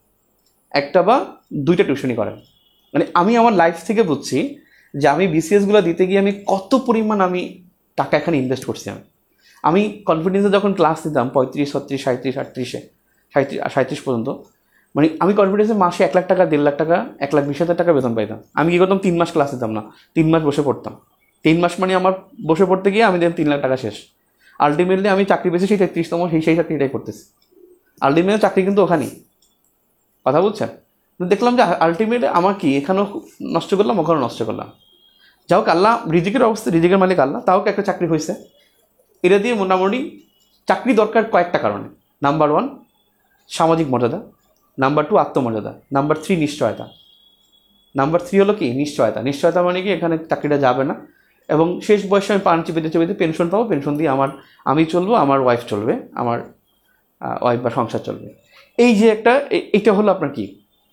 একটা বা দুইটা টিউশনি করেন। মানে আমি আমার লাইফ থেকে বুঝছি যে আমি বিসিএসগুলো দিতে গিয়ে আমি কত পরিমাণ আমি টাকা এখানে ইনভেস্ট করছি। আমি আমি কনফিডেন্সে যখন ক্লাস দিতাম পঁয়ত্রিশ, ছত্রিশ, সাঁত্রিশ, আটত্রিশে, সাঁত্রিশ সাঁত্রিশ পর্যন্ত, মানে আমি কনফিডেন্সে মাসে এক লাখ টাকা, দেড় লাখ টাকা, এক লাখ বিশ হাজার টাকা বেতন পাইতাম। আমি কী করতাম? তিন মাস ক্লাস দিতাম না, তিন মাস বসে পড়তাম। তিন মাস মানে আমার বসে পড়তে গিয়ে আমি দেখলাম তিন লাখ টাকা শেষ। আলটিমেটলি আমি চাকরি পেয়েছি সেই তেত্রিশতম, সেই সেই চাকরিটাই করতেছি। আলটিমেটলি চাকরি কিন্তু ওখানেই, কথা বলছেন। দেখলাম যে আলটিমেটলি আমার কি এখানেও নষ্ট করলাম, ওখানেও নষ্ট করলাম। যাই হোক, আল্লাহ রিজিকের অবস্থা, রিজিকের মালিক আল্লাহ, তাও একটা চাকরি হয়েছে। এটা দিয়ে মোটামুটি চাকরি দরকার কয়েকটা কারণে। নাম্বার ওয়ান সামাজিক মর্যাদা, নাম্বার টু আত্মমর্যাদা, নাম্বার থ্রি নিশ্চয়তা। নাম্বার থ্রি হলো কি? নিশ্চয়তা। নিশ্চয়তা মানে কি এখানে চাকরিটা যাবে না এবং শেষ বয়সে আমি পাঞ্চি পেতে চেপেতে পেনশন পাবো, পেনশন দিয়ে আমার আমি চলবো, আমার ওয়াইফ চলবে, আমার ওয়াইফ বা সংসার চলবে। এই যে একটা, এটা হলো আপনার কি,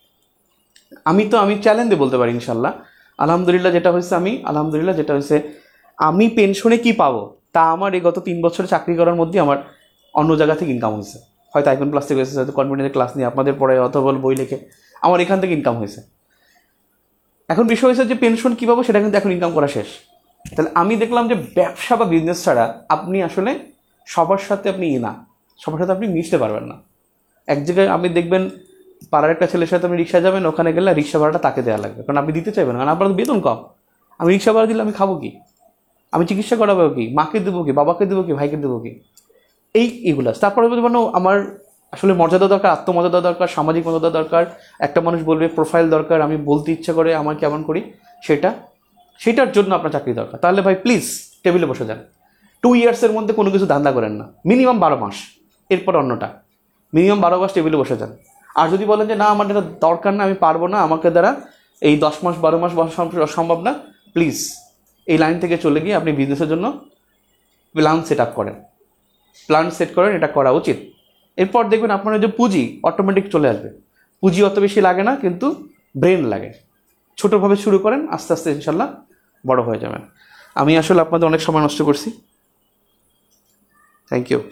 আমি তো আমি চ্যালেঞ্জে বলতে পারি ইনশাল্লাহ আলহামদুলিল্লাহ যেটা হয়েছে, আমি আলহামদুলিল্লাহ যেটা হয়েছে, আমি পেনশনে কি পাবো তা আমার এই গত তিন বছরে চাকরি করার মধ্যে আমার অন্য জায়গা থেকে ইনকাম হয়েছে। হয়তো আইকন প্লাস থেকে হয়েছে, হয়তো কনফিডেন্সের ক্লাস নিয়ে আপনাদের পড়ে অথবা বই লিখে আমার এখান থেকে ইনকাম হয়েছে। এখন বিষয় হয়েছে যে পেনশন কী পাবো সেটা কিন্তু এখন ইনকাম করা শেষ। তাহলে আমি দেখলাম যে ব্যবসা বা বিজনেস ছাড়া আপনি আসলে সবার সাথে আপনি না, সবার সাথে আপনি মিশতে পারবেন না। এক জায়গায় আপনি দেখবেন পাড়ার একটা ছেলের সাথে আপনি রিক্সা যাবেন, ওখানে গেলে রিক্সা ভাড়াটা তাকে দেওয়া লাগবে, কারণ আপনি দিতে চাইবেন, কারণ আপনার বেতন কম। আমি রিক্সা ভাড়া দিলে আমি খাবো কি? আমি চিকিৎসা করাবো কি? মাকে দেবো কি? বাবাকে দেবো কি? ভাইকে দেবো কি? এই এগুলো। তারপরে মানে আমার আসলে মর্যাদা দরকার, আত্মমর্যাদা দরকার, সামাজিক মর্যাদা দরকার। একটা মানুষ বলবে প্রোফাইল দরকার, আমি বলতে ইচ্ছা করে আমার কেমন করি, সেটা সেটার জন্য আপনার চাকরি দরকার। তাহলে ভাই প্লিজ টেবিলে বসে যান। টু ইয়ার্সের মধ্যে কোনো কিছু ধান্দা করেন না, মিনিমাম বারো মাস, এরপর অন্যটা। মিনিমাম বারো মাস টেবিলে বসে যান। আর যদি বলেন যে না আমার এটা দরকার না, আমি পারবো না, আমাকে দ্বারা এই দশ মাস বারো মাস বসা সম্ভব না, প্লিজ এই লাইন থেকে চলে গিয়ে আপনি বিজনেসের জন্য প্ল্যান সেট আপ করেন, প্ল্যান সেট করেন, এটা করা উচিত। এরপর দেখবেন আপনার যে পুঁজি অটোমেটিক চলে আসবে। পুঁজি অত বেশি লাগে না, কিন্তু ব্রেন লাগে। ছোটোভাবে শুরু করেন, আস্তে আস্তে ইনশাল্লাহ বড় হয়ে যাবেন। আমি আসলে আপনাদের অনেক সময় নষ্ট করছি, thank you.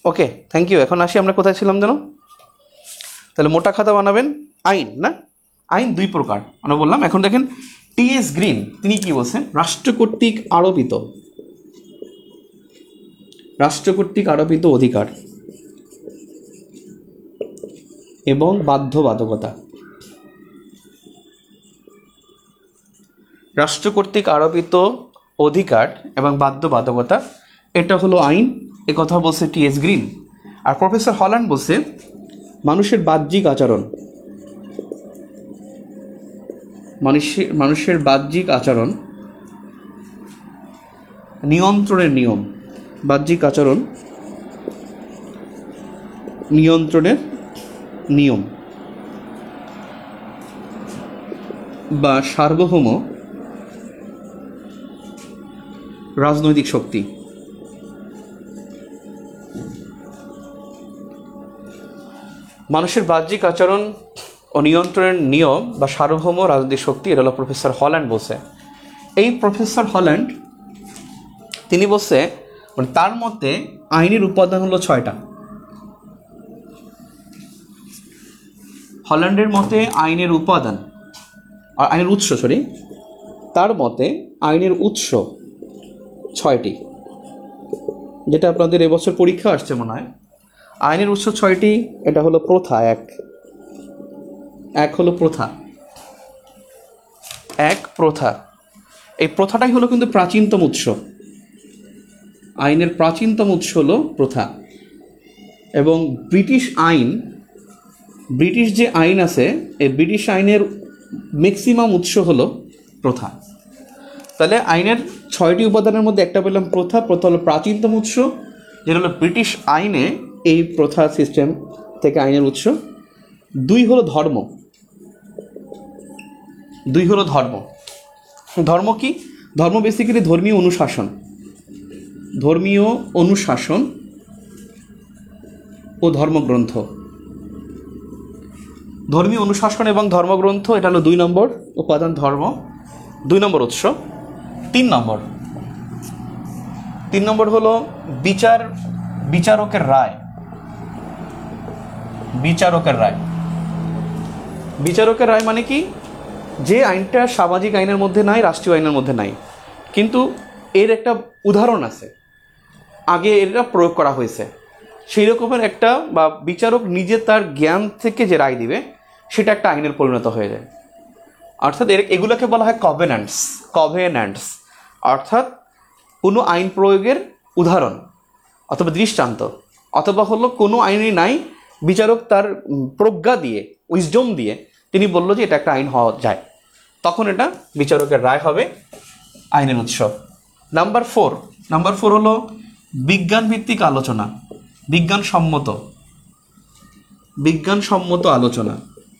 Okay, thank you. এখন আসি, আমরা কোথায় ছিলাম যেন? তাহলে মোটা খাতা বানাবেন আইন, না? আইন দুই প্রকার আমরা বললাম। এখন দেখেন টি এস গ্রিন তিনি কি বলছেন, রাষ্ট্র কর্তৃক আরোপিত রাষ্ট্র কর্তৃক আরোপিত অধিকার এবং বাধ্যবাধকতা। রাষ্ট্র কর্তৃক আরোপিত অধিকার এবং বাধ্যবাধকতা, এটা হলো আইন। এ কথা বলছে টি এস গ্রিন। আর প্রফেসর হল্যান্ড বলছে মানুষের বাহ্যিক আচরণ মানুষের মানুষের বাহ্যিক আচরণ নিয়ন্ত্রণের নিয়ম বাহ্যিক আচরণ নিয়ন্ত্রণের নিয়ম বা সার্বভৌম রাজনৈতিক শক্তি। মানুষের বাহ্যিক আচরণ ও নিয়ন্ত্রণের নিয়ম বা সার্বভৌম রাজনৈতিক শক্তি, এটা হলো প্রফেসর হল্যান্ড বলছে। এই প্রফেসর হল্যান্ড তিনি বলছে মানে তার মতে আইনের উপাদান হলো ছয়টা। হল্যান্ডের মতে আইনের উপাদান আর আইনের উৎস সরি তার মতে আইনের উৎস ছয়টি, যেটা আপনাদের এবছর পরীক্ষা আসছে মনে হয়। আইনের উৎস ছয়টি। এটা হলো প্রথা, এক এক হলো প্রথা এক প্রথা এই প্রথাটাই হলো কিন্তু প্রাচীনতম উৎস। আইনের প্রাচীনতম উৎস হলো প্রথা। এবং ব্রিটিশ আইন ব্রিটিশ যে আইন আছে, এই ব্রিটিশ আইনের ম্যাক্সিমাম উৎস হলো প্রথা। তাহলে আইনের ছয়টি উপাদানের মধ্যে একটা বললাম প্রথা। প্রথা হলো প্রাচীনতম উৎস, যেটা হলো ব্রিটিশ আইনে এই প্রথা সিস্টেম থেকে আইনের উৎস। দুই হলো ধর্ম দুই হলো ধর্ম ধর্ম কি? ধর্ম বেসিক্যালি ধর্মীয় অনুশাসন ধর্মীয় অনুশাসন ও ধর্মগ্রন্থ। ধর্মীয় অনুশাসন এবং ধর্মগ্রন্থ, এটা হলো দুই নম্বর উপাদান, ধর্ম দুই নম্বর উৎস। তিন নম্বর তিন নম্বর হলো বিচার বিচারকের রায় বিচারকের রায় বিচারকের রায় মানে কি? যে আইনটা সামাজিক আইনের মধ্যে নাই, রাষ্ট্রীয় আইনের মধ্যে নাই, কিন্তু এর একটা উদাহরণ আছে, আগে এটা প্রয়োগ করা হয়েছে, সেই রকমের একটা, বা বিচারক নিজে তার জ্ঞান থেকে যে রায় দিবে সেটা একটা আইনের পরিণত হয়ে যায়। অর্থাৎ এর এগুলোকে বলা হয় কভেন্যান্টস কভেন্যান্টস অর্থাৎ কোনো আইন প্রয়োগের উদাহরণ অথবা দৃষ্টান্ত, অথবা হলো কোনো আইনই নাই, বিচারক তার প্রজ্ঞা দিয়ে, উইজডম দিয়ে তিনি বলল যে এটা একটা আইন হওয়া যায়, তখন এটা বিচারকের রায় হবে, আইনের উৎস। নাম্বার ফোর নাম্বার ফোর হলো বিজ্ঞান ভিত্তিক আলোচনা বিজ্ঞানসম্মত বিজ্ঞানসম্মত আলোচনা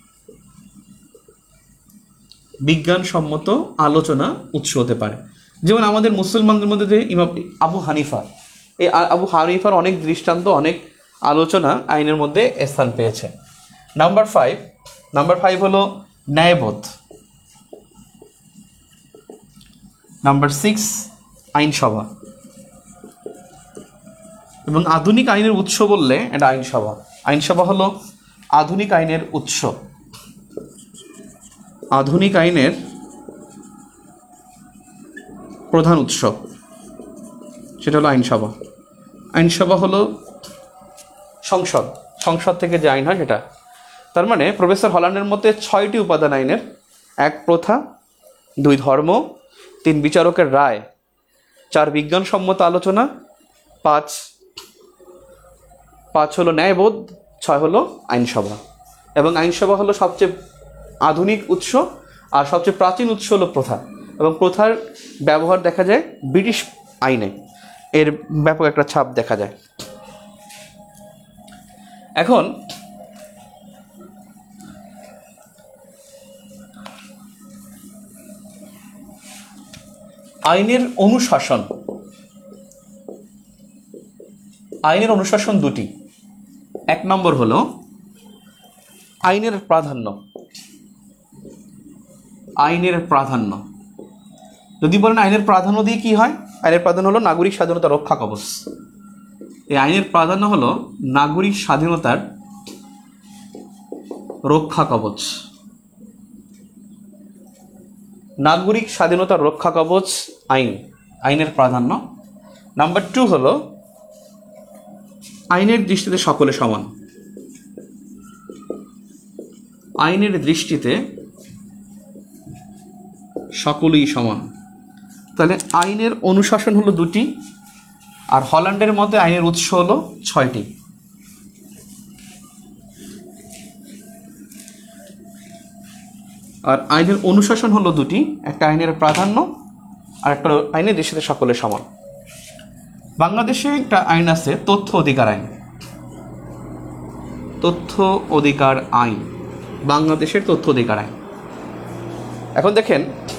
বিজ্ঞানসম্মত আলোচনা উৎস হতে পারে। যেমন আমাদের মুসলমানদের মধ্যে যে ইমাম আবু হানিফা, এই আবু হানিফার অনেক দৃষ্টান্ত, অনেক আলোচনা আইনের মধ্যে স্থান পেয়েছে। নাম্বার ফাইভ নাম্বার ফাইভ হলো ন্যায়বোধ। নাম্বার সিক্স আইনসভা। এবং আধুনিক আইনের উৎস বললে এটা আইনসভা। আইনসভা হলো আধুনিক আইনের উৎস আধুনিক আইনের প্রধান উৎস, সেটা হলো আইনসভা। আইনসভা হলো সংসদ সংসদ থেকে যে আইন হয় সেটা। তার মানে প্রফেসর হল্যান্ডের মতে ছয়টি উপাদান আইনের: এক প্রথা, দুই ধর্ম, তিন বিচারকের রায়, চার বিজ্ঞানসম্মত আলোচনা, পাঁচ পাঁচ হলো ন্যায়বোধ, ছয় হলো আইনসভা। এবং আইনসভা হলো সবচেয়ে আধুনিক উৎস, আর সবচেয়ে প্রাচীন উৎস হলো প্রথা। এবং প্রথার ব্যবহার দেখা যায় ব্রিটিশ আইনে, এর ব্যাপক একটা ছাপ দেখা যায়। এখন আইনের অনুশাসন আইনের অনুশাসন দুটি। এক নম্বর হলো আইনের প্রাধান্য আইনের প্রাধান্য যদি বলেন আইনের প্রাধান্য দিয়ে কি হয়, আইনের প্রাধান্য হলো নাগরিক স্বাধীনতা রক্ষা কবচ। এই আইনের প্রাধান্য হলো নাগরিক স্বাধীনতার রক্ষা কবচ। নাগরিক স্বাধীনতার রক্ষা কবচ আইন, আইনের প্রাধান্য। নাম্বার টু হলো আইনের দৃষ্টিতে সকলে সমান। আইনের দৃষ্টিতে সকলেই সমান। তাহলে আইনের অনুশাসন হলো দুটি, আর হল্যান্ডের মধ্যে আইনের উৎস হলো ছয়টি। আর আইনের অনুশাসন হলো দুটি, একটা আইনের প্রাধান্য আর একটা আইনের দৃষ্টিতে সকলে সমান। বাংলাদেশে একটা আইন আছে তথ্য অধিকার আইন। তথ্য অধিকার আইন, বাংলাদেশের তথ্য অধিকার আইন। এখন দেখেন,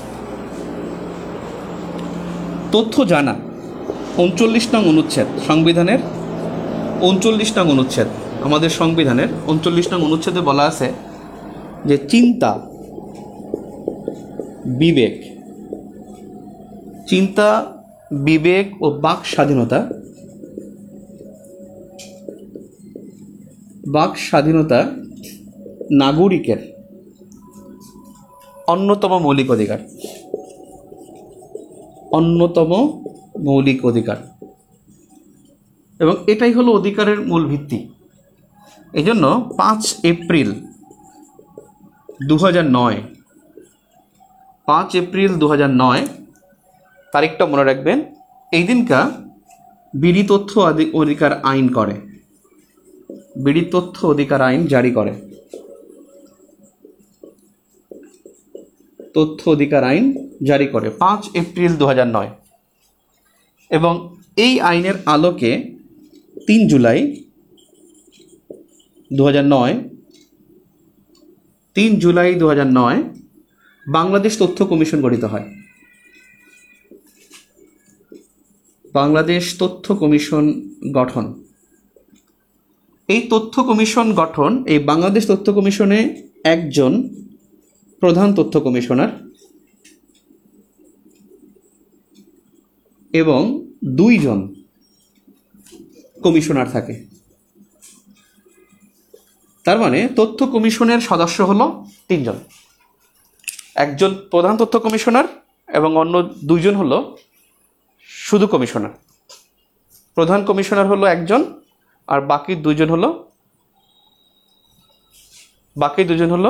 তথ্য জানা উনচল্লিশ নং অনুচ্ছেদ, সংবিধানের উনচল্লিশ নং অনুচ্ছেদ, আমাদের সংবিধানের উনচল্লিশ নং অনুচ্ছেদে বলা আছে যে চিন্তা, বিবেক, চিন্তা, বিবেক ও বাক স্বাধীনতা, বাক স্বাধীনতা নাগরিকের অন্যতম মৌলিক অধিকার। অন্যতম মৌলিক অধিকার, এবং এটাই হলো অধিকারের মূল ভিত্তি। এই জন্য পাঁচ এপ্রিল দু হাজার নয় পাঁচ এপ্রিল দু হাজার নয় তারিখটা মনে রাখবেন। এই দিনকা বিডি তথ্য অধিকার আইন করে, বিডি তথ্য অধিকার আইন জারি করে, তথ্য অধিকার আইন জারি করে পাঁচ এপ্রিল দু হাজার নয়। এবং এই আইনের আলোকে তিন জুলাই দু হাজার নয় তিন জুলাই দু হাজার নয় বাংলাদেশ তথ্য কমিশন গঠিত হয়। বাংলাদেশ তথ্য কমিশন গঠন। এই তথ্য কমিশন গঠন, এই বাংলাদেশ তথ্য কমিশনে একজন প্রধান তথ্য কমিশনার এবং দুইজন কমিশনার থাকে। তার মানে তথ্য কমিশনের সদস্য হলো তিনজন, একজন প্রধান তথ্য কমিশনার এবং অন্য দুইজন হলো শুধু কমিশনার। প্রধান কমিশনার হলো একজন, আর বাকি দুইজন হলো বাকি দুজন হলো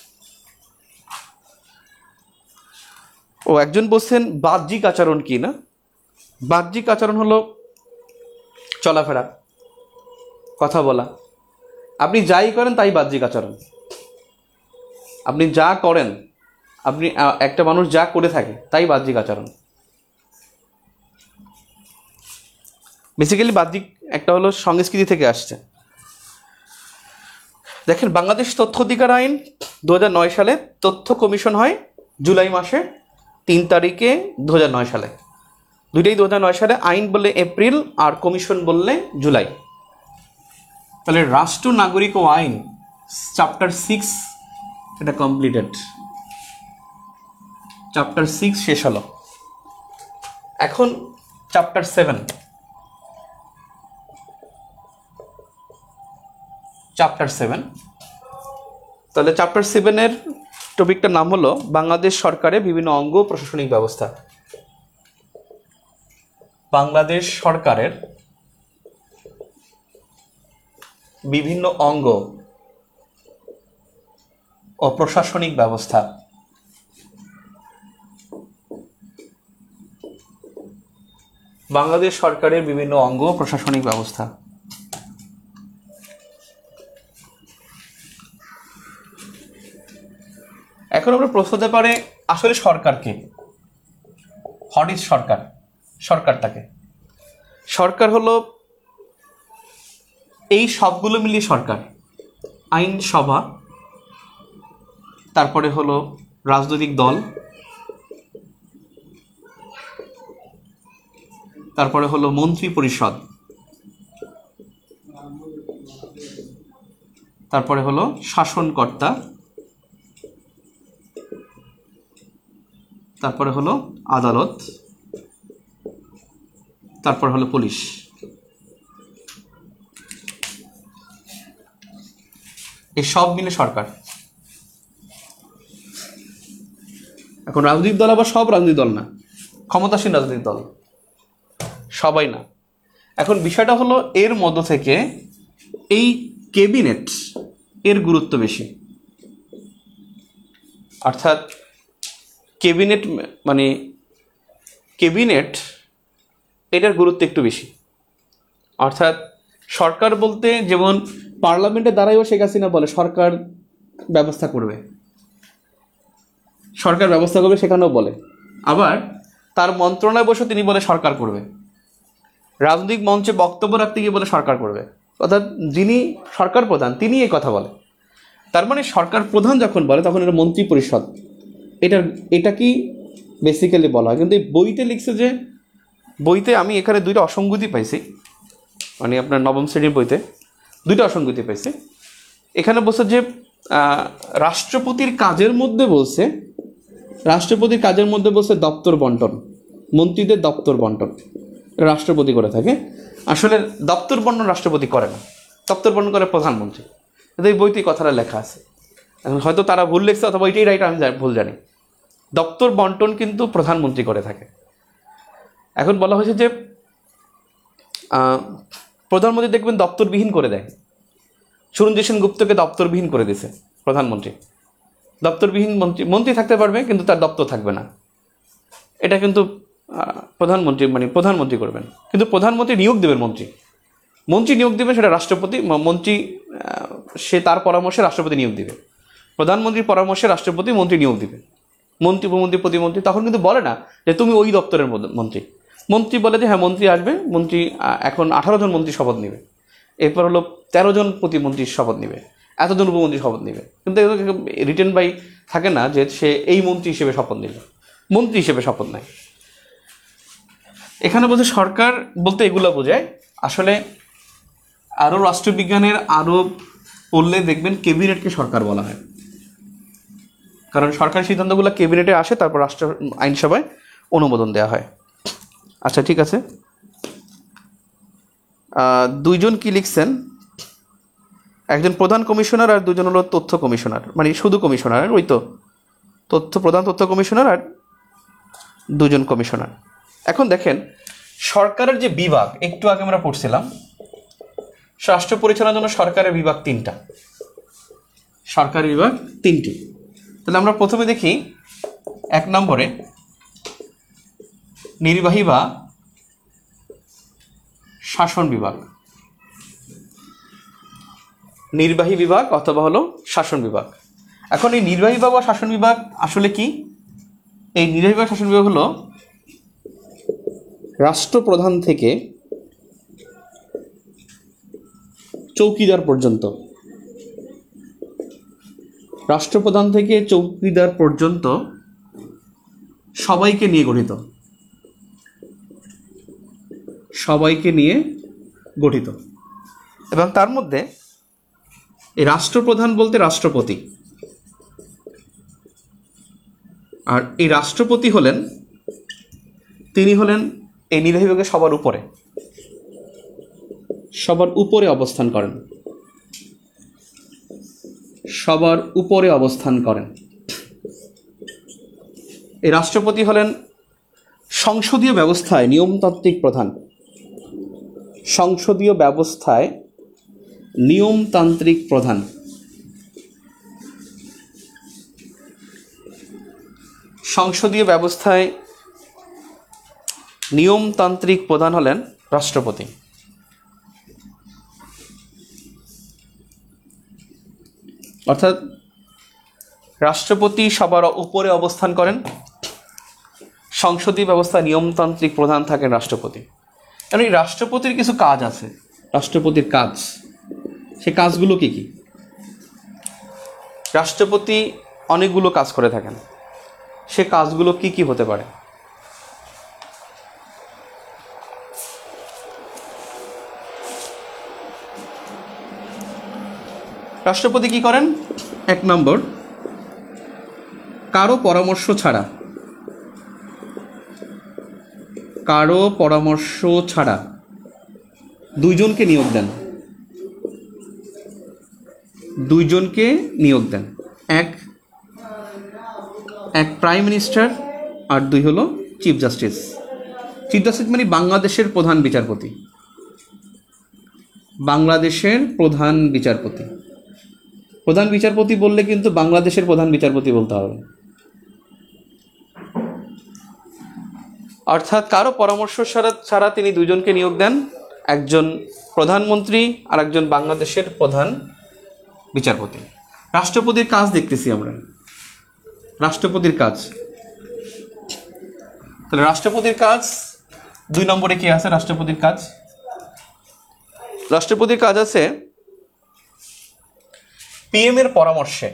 ও একজন বলছেন বাহ্যিক আচরণ কি না? বাহ্যিক আচরণ হলো চলাফেরা, কথা বলা। আপনি যাই করেন তাই বাহ্যিক আচরণ। আপনি যা করেন, আপনি একটা মানুষ যা করে থাকে তাই বাহ্যিক আচরণ। বেসিক্যালি বাহ্যিক একটা হলো সংস্কৃতি থেকে আসছে। দেখেন, বাংলাদেশ তথ্য অধিকার আইন দু হাজার নয় সালে, তথ্য কমিশন হয় জুলাই মাসে তিন তারিখে দু হাজার নয় সালে। দুইটাই দু হাজার নয় সালে, আইন বললে এপ্রিল আর কমিশন বললে জুলাই। তাহলে রাষ্ট্র, নাগরিক ও আইন চ্যাপ্টার সিক্স এটা কমপ্লিটেড, চ্যাপ্টার সিক্স শেষ হলো। এখন চ্যাপ্টার সেভেন, চ্যাপ্টার সেভেন। তাহলে চ্যাপ্টার সেভেনের টপিকটার নাম হলো বাংলাদেশ সরকারের বিভিন্ন অঙ্গ প্রশাসনিক ব্যবস্থা। বাংলাদেশ সরকারের বিভিন্ন অঙ্গ ও প্রশাসনিক ব্যবস্থা। বাংলাদেশ সরকারের বিভিন্ন অঙ্গ ও প্রশাসনিক ব্যবস্থা। এখন আমরা প্রশ্ন হতে পারে, আসলে সরকারকে, হোয়াট ইজ সরকার? সরকারটাকে, সরকার হলো এই সবগুলো মিলিয়ে সরকার। আইনসভা, তারপরে হলো রাজনৈতিক দল, তারপরে হলো মন্ত্রী পরিষদ, তারপরে হলো শাসনকর্তা, তারপরে হলো আদালত, তারপর হলো পুলিশ। এই সব মিলে সরকার। এখন রাজনৈতিক দল আবার সব রাজনৈতিক দল না, ক্ষমতাসীন রাজনৈতিক দল সবাই না। এখন বিষয়টা হলো এর মধ্য থেকে এই ক্যাবিনেট এর গুরুত্ব বেশি, অর্থাৎ ক্যাবিনেট মানে ক্যাবিনেট এটার গুরুত্ব একটু বেশি। অর্থাৎ সরকার বলতে যেমন পার্লামেন্টের দ্বারাইও শেখ হাসিনা বলে সরকার ব্যবস্থা করবে, সরকার ব্যবস্থা করবে সেখানেও বলে, আবার তার মন্ত্রণালয়ে বসে তিনি বলে সরকার করবে, রাজনৈতিক মঞ্চে বক্তব্য রাখতে গিয়ে বলে সরকার করবে। অর্থাৎ যিনি সরকার প্রধান তিনি এই কথা বলে। তার মানে সরকার প্রধান যখন বলে তখন এটা মন্ত্রী পরিষদ, এটার এটা কি বেসিক্যালি বলা হয়। কিন্তু এই বইতে লিখছে যে, বইতে আমি এখানে দুইটা অসঙ্গতি পাইছি, মানে আপনার নবম শ্রেণীর বইতে দুইটা অসঙ্গতি পাইছি। এখানে বলছে যে রাষ্ট্রপতির কাজের মধ্যে বলছে রাষ্ট্রপতির কাজের মধ্যে বলছে দপ্তর বন্টন, মন্ত্রীদের দপ্তর বন্টন রাষ্ট্রপতি করে থাকে। আসলে দপ্তর বন্টন রাষ্ট্রপতি করে না, দপ্তর বন্টন করে প্রধানমন্ত্রী। কিন্তু এই বইতে কথাটা লেখা আছে, এখন হয়তো তারা ভুল লিখছে অথবা এটাই রাইট, আমি ভুল জানি। দপ্তর বন্টন কিন্তু প্রধানমন্ত্রী করে থাকে। এখন বলা হয়েছে যে প্রধানমন্ত্রী দেখবেন দপ্তরবিহীন করে দেয়, সুরঞ্জিত সেনগুপ্তকে দপ্তরবিহীন করে দিয়েছে প্রধানমন্ত্রী। দপ্তরবিহীন মন্ত্রী মন্ত্রী থাকতে পারবে কিন্তু তার দপ্তর থাকবে না, এটা কিন্তু প্রধানমন্ত্রী মানে প্রধানমন্ত্রী করবেন। কিন্তু প্রধানমন্ত্রী নিয়োগ দেবেন মন্ত্রী, মন্ত্রী নিয়োগ দেবেন সেটা রাষ্ট্রপতি, মন্ত্রী সে তার পরামর্শে রাষ্ট্রপতি নিয়োগ দিবে, প্রধানমন্ত্রীর পরামর্শে রাষ্ট্রপতি মন্ত্রী নিয়োগ দিবে, মন্ত্রী উপমন্ত্রী প্রতিমন্ত্রী। তখন কিন্তু বলে না যে তুমি ওই দপ্তরের মন্ত্রী, মন্ত্রী বলে যে হ্যাঁ মন্ত্রী আসবে, মন্ত্রী এখন আঠারো জন মন্ত্রী শপথ নেবে, এরপর হলো তেরো জন প্রতিমন্ত্রীর শপথ নেবে, এতজন উপমন্ত্রী শপথ নেবে। কিন্তু রিটেন বাই থাকে না যে সে এই মন্ত্রী হিসেবে শপথ নিল, মন্ত্রী হিসেবে শপথ নেয়। এখানে বলছে সরকার বলতে এগুলো বোঝায়। আসলে আরও রাষ্ট্রবিজ্ঞানের আরও পড়লে দেখবেন ক্যাবিনেটকে সরকার বলা হয়, কারণ সরকারি সিদ্ধান্তগুলো ক্যাবিনেটে আসে, তারপর রাষ্ট্র আইনসভায় অনুমোদন দেওয়া হয়। আচ্ছা ঠিক আছে, দুইজন কি লিখছেন, একজন প্রধান কমিশনার আর দুজন হলো তথ্য কমিশনার, মানে শুধু কমিশনার, ওই তো তথ্য প্রধান তথ্য কমিশনার আর দুজন কমিশনার। এখন দেখেন সরকারের যে বিভাগ একটু আগে আমরা পড়ছিলাম, রাষ্ট্র পরিচালনার জন্য সরকারের বিভাগ তিনটা, সরকারি বিভাগ তিনটি। তাহলে আমরা প্রথমে দেখি এক নম্বরে নির্বাহী বা শাসন বিভাগ, নির্বাহী বিভাগ অথবা হলো শাসন বিভাগ। এখন এই নির্বাহী বিভাগ বা শাসন বিভাগ আসলে কি? এই নির্বাহী বিভাগ শাসন বিভাগ হলো রাষ্ট্রপ্রধান থেকে চৌকিদার পর্যন্ত, রাষ্ট্রপ্রধান থেকে চৌকিদার পর্যন্ত সবাইকে নিয়ে গঠিত, সবাইকে নিয়ে গঠিত। এবং তার মধ্যে এই রাষ্ট্রপ্রধান বলতে রাষ্ট্রপতি, আর এই রাষ্ট্রপতি হলেন, তিনি হলেন এই নির্বাহী বিভাগের সবার উপরে, সবার উপরে অবস্থান করেন, সবার উপরে অবস্থান করেন। এই রাষ্ট্রপতি হলেন সংসদীয় ব্যবস্থায় নিয়মতান্ত্রিক প্রধান, সংসদীয় ব্যবস্থায় নিয়মতান্ত্রিক প্রধান। সংসদীয় ব্যবস্থায় নিয়মতান্ত্রিক প্রধান হলেন রাষ্ট্রপতি। অর্থাৎ রাষ্ট্রপতি সবার উপরে অবস্থান করেন, সংসদীয় ব্যবস্থা নিয়মতান্ত্রিক প্রধান থাকেন রাষ্ট্রপতি। কারণ এই রাষ্ট্রপতির কিছু কাজ আছে, রাষ্ট্রপতির কাজ, সে কাজগুলো কি কি? রাষ্ট্রপতি অনেকগুলো কাজ করে থাকেন, সে কাজগুলো কি কি হতে পারে? রাষ্ট্রপতি কি করেন? এক নম্বর, কারো পরামর্শ ছাড়া, কারো পরামর্শ ছাড়া দুইজনকে নিয়োগ দেন, দুইজনকে নিয়োগ দেন, এক এক প্রাইম মিনিস্টার আর দুই হলো চিফ জাস্টিস। চিফ জাস্টিস মানে বাংলাদেশের প্রধান বিচারপতি, বাংলাদেশের প্রধান বিচারপতি। প্রধান বিচারপতি বললে কিন্তু বাংলাদেশের প্রধান বিচারপতি বলতে হবে, অর্থাৎ কারো পরামর্শ ছাড়া ছাড়া তিনি দুজনকে নিয়োগ দেন, একজন প্রধানমন্ত্রী আর একজন বাংলাদেশের প্রধান বিচারপতি। রাষ্ট্রপতির কাজ দেখতেছি আমরা, রাষ্ট্রপতির কাজ। তাহলে রাষ্ট্রপতির কাজ দুই নম্বরে কি আছে? রাষ্ট্রপতির কাজ রাষ্ট্রপতির কাজ আছে পিএম এর পরামর্শে,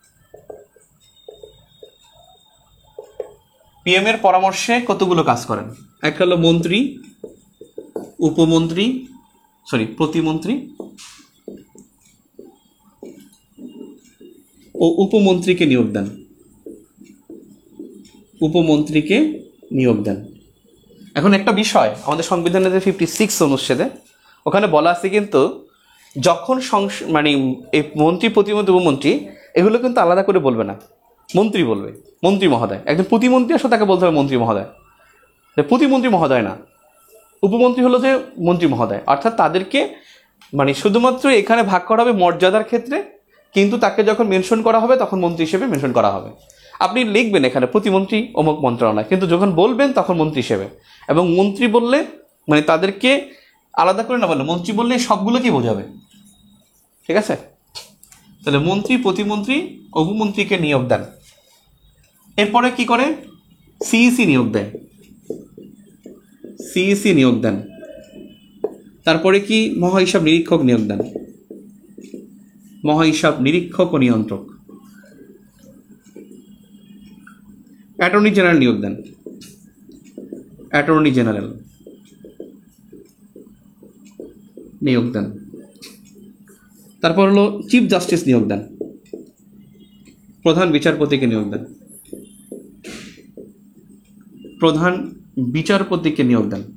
পিএম এর পরামর্শে কতগুলো কাজ করেন। একটা হলো মন্ত্রী, উপমন্ত্রী, সরি প্রতিমন্ত্রী ও উপমন্ত্রীকে নিয়োগ দেন, উপমন্ত্রীকে নিয়োগ দেন। এখন একটা বিষয়, আমাদের সংবিধানের যে ফিফটি সিক্স অনুচ্ছেদে ওখানে বলা আছে কিন্তু যখন মানে এই মন্ত্রী, প্রতিমন্ত্রী, উপমন্ত্রী এগুলো কিন্তু আলাদা করে বলবে না, মন্ত্রী বলবে, মন্ত্রী মহোদয়। একজন প্রতিমন্ত্রী আসলে তাকে বলতে হবে মন্ত্রী মহোদয়, প্রতিমন্ত্রী মহোদয় না। উপমন্ত্রী হলো যে মন্ত্রী মহোদয়, অর্থাৎ তাদেরকে মানে শুধুমাত্র এখানে ভাগ করা হবে মর্যাদার ক্ষেত্রে, কিন্তু তাকে যখন মেনশন করা হবে তখন মন্ত্রী হিসেবে মেনশন করা হবে। আপনি লিখবেন এখানে প্রতিমন্ত্রী অমুক মন্ত্রণালয়, কিন্তু যখন বলবেন তখন মন্ত্রী হিসেবে। এবং মন্ত্রী বললে মানে তাদেরকে আলাদা করে না বললে, মন্ত্রী বললে সবগুলোকেই বোঝাবে, ঠিক আছে? তাহলে মন্ত্রী, প্রতিমন্ত্রী, উপমন্ত্রীকে নিয়োগ দেন। এরপরে কি করে? সিইসি নিয়োগ দেয়, সিইসি নিয়োগ দেন। তারপরে কি? মহাহিসাব নিরীক্ষক নিয়োগ দেন, মহাহিসাব নিরীক্ষক ও নিয়ন্ত্রক। অ্যাটর্নি জেনারেল নিয়োগ দেন, অ্যাটর্নি জেনারেল নিয়োগ দেন। তারপর হলো চিফ জাস্টিস নিয়োগ দেন, প্রধান বিচারপতিকে নিয়োগ দেন, প্রধান বিচারপতিকে নিয়োগ দেন।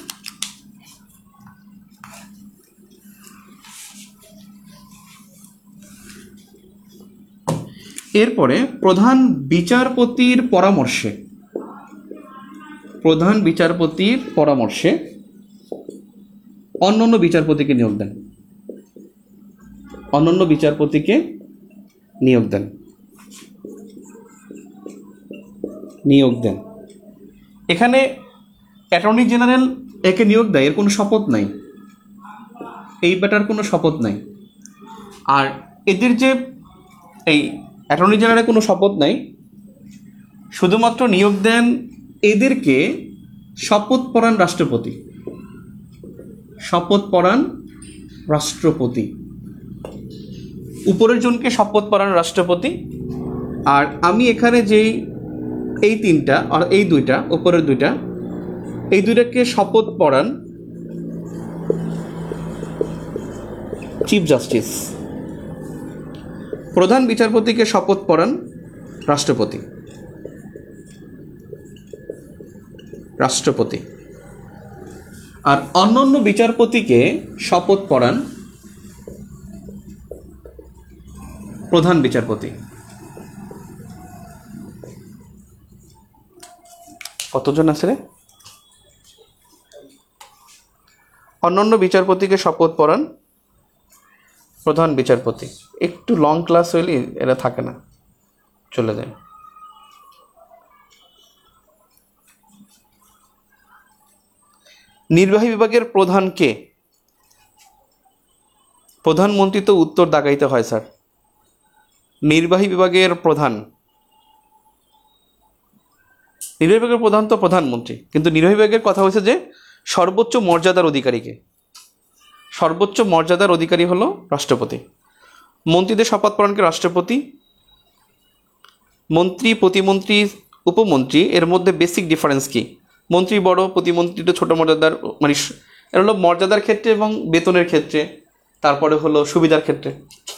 এরপরে প্রধান বিচারপতির পরামর্শে, প্রধান বিচারপতির পরামর্শে অন্যান্য বিচারপতিকে নিয়োগ দেন, অন্যান্য বিচারপতিকে নিয়োগ দেন, নিয়োগ দেন। এখানে অ্যাটর্নি জেনারেল একে নিয়োগ দেয়, এর কোনো শপথ নাই, এই ব্যাটার কোনো শপথ নাই। আর এদের যে এই অ্যাটর্নি জেনারেলের কোনো শপথ নাই, শুধুমাত্র নিয়োগ দেন এদেরকে শপথ পড়ান রাষ্ট্রপতি, শপথ পড়ান রাষ্ট্রপতি। উপরের জনকে শপথ পড়ান রাষ্ট্রপতি। আর আমি এখানে যেই এই তিনটা আর এই দুইটা, উপরের দুইটা, এই দুইটাকে শপথ পড়ান চিফ জাস্টিস। প্রধান বিচারপতিকে শপথ পড়ান রাষ্ট্রপতি, রাষ্ট্রপতি। আর অন্যান্য বিচারপতিকে শপথ পড়ান প্রধান বিচারপতি। কতজন আছে রে? অন্যান্য বিচারপতিকে শপথ পড়ান প্রধান বিচারপতি। একটু লং ক্লাস হইলে এরা থাকে না, চলে যায়। নির্বাহী বিভাগের প্রধান কে? প্রধানমন্ত্রী তো উত্তর দাগাইতে হয় স্যার। নির্বাহী বিভাগের প্রধান, নির্বাহী বিভাগের প্রধান তো প্রধানমন্ত্রী, কিন্তু নির্বাহী বিভাগের কথা হয়েছে যে সর্বোচ্চ মর্যাদার অধিকারীকে, সর্বোচ্চ মর্যাদার অধিকারী হলো রাষ্ট্রপতি। মন্ত্রীদের শপথ পড়ানকে রাষ্ট্রপতি। মন্ত্রী, প্রতিমন্ত্রী, উপমন্ত্রী এর মধ্যে বেসিক ডিফারেন্স কি? মন্ত্রী বড়, প্রতিমন্ত্রী একটু ছোটো মর্যাদার, মানে এর হলো মর্যাদার ক্ষেত্রে এবং বেতনের ক্ষেত্রে, তারপরে হলো সুবিধার ক্ষেত্রে।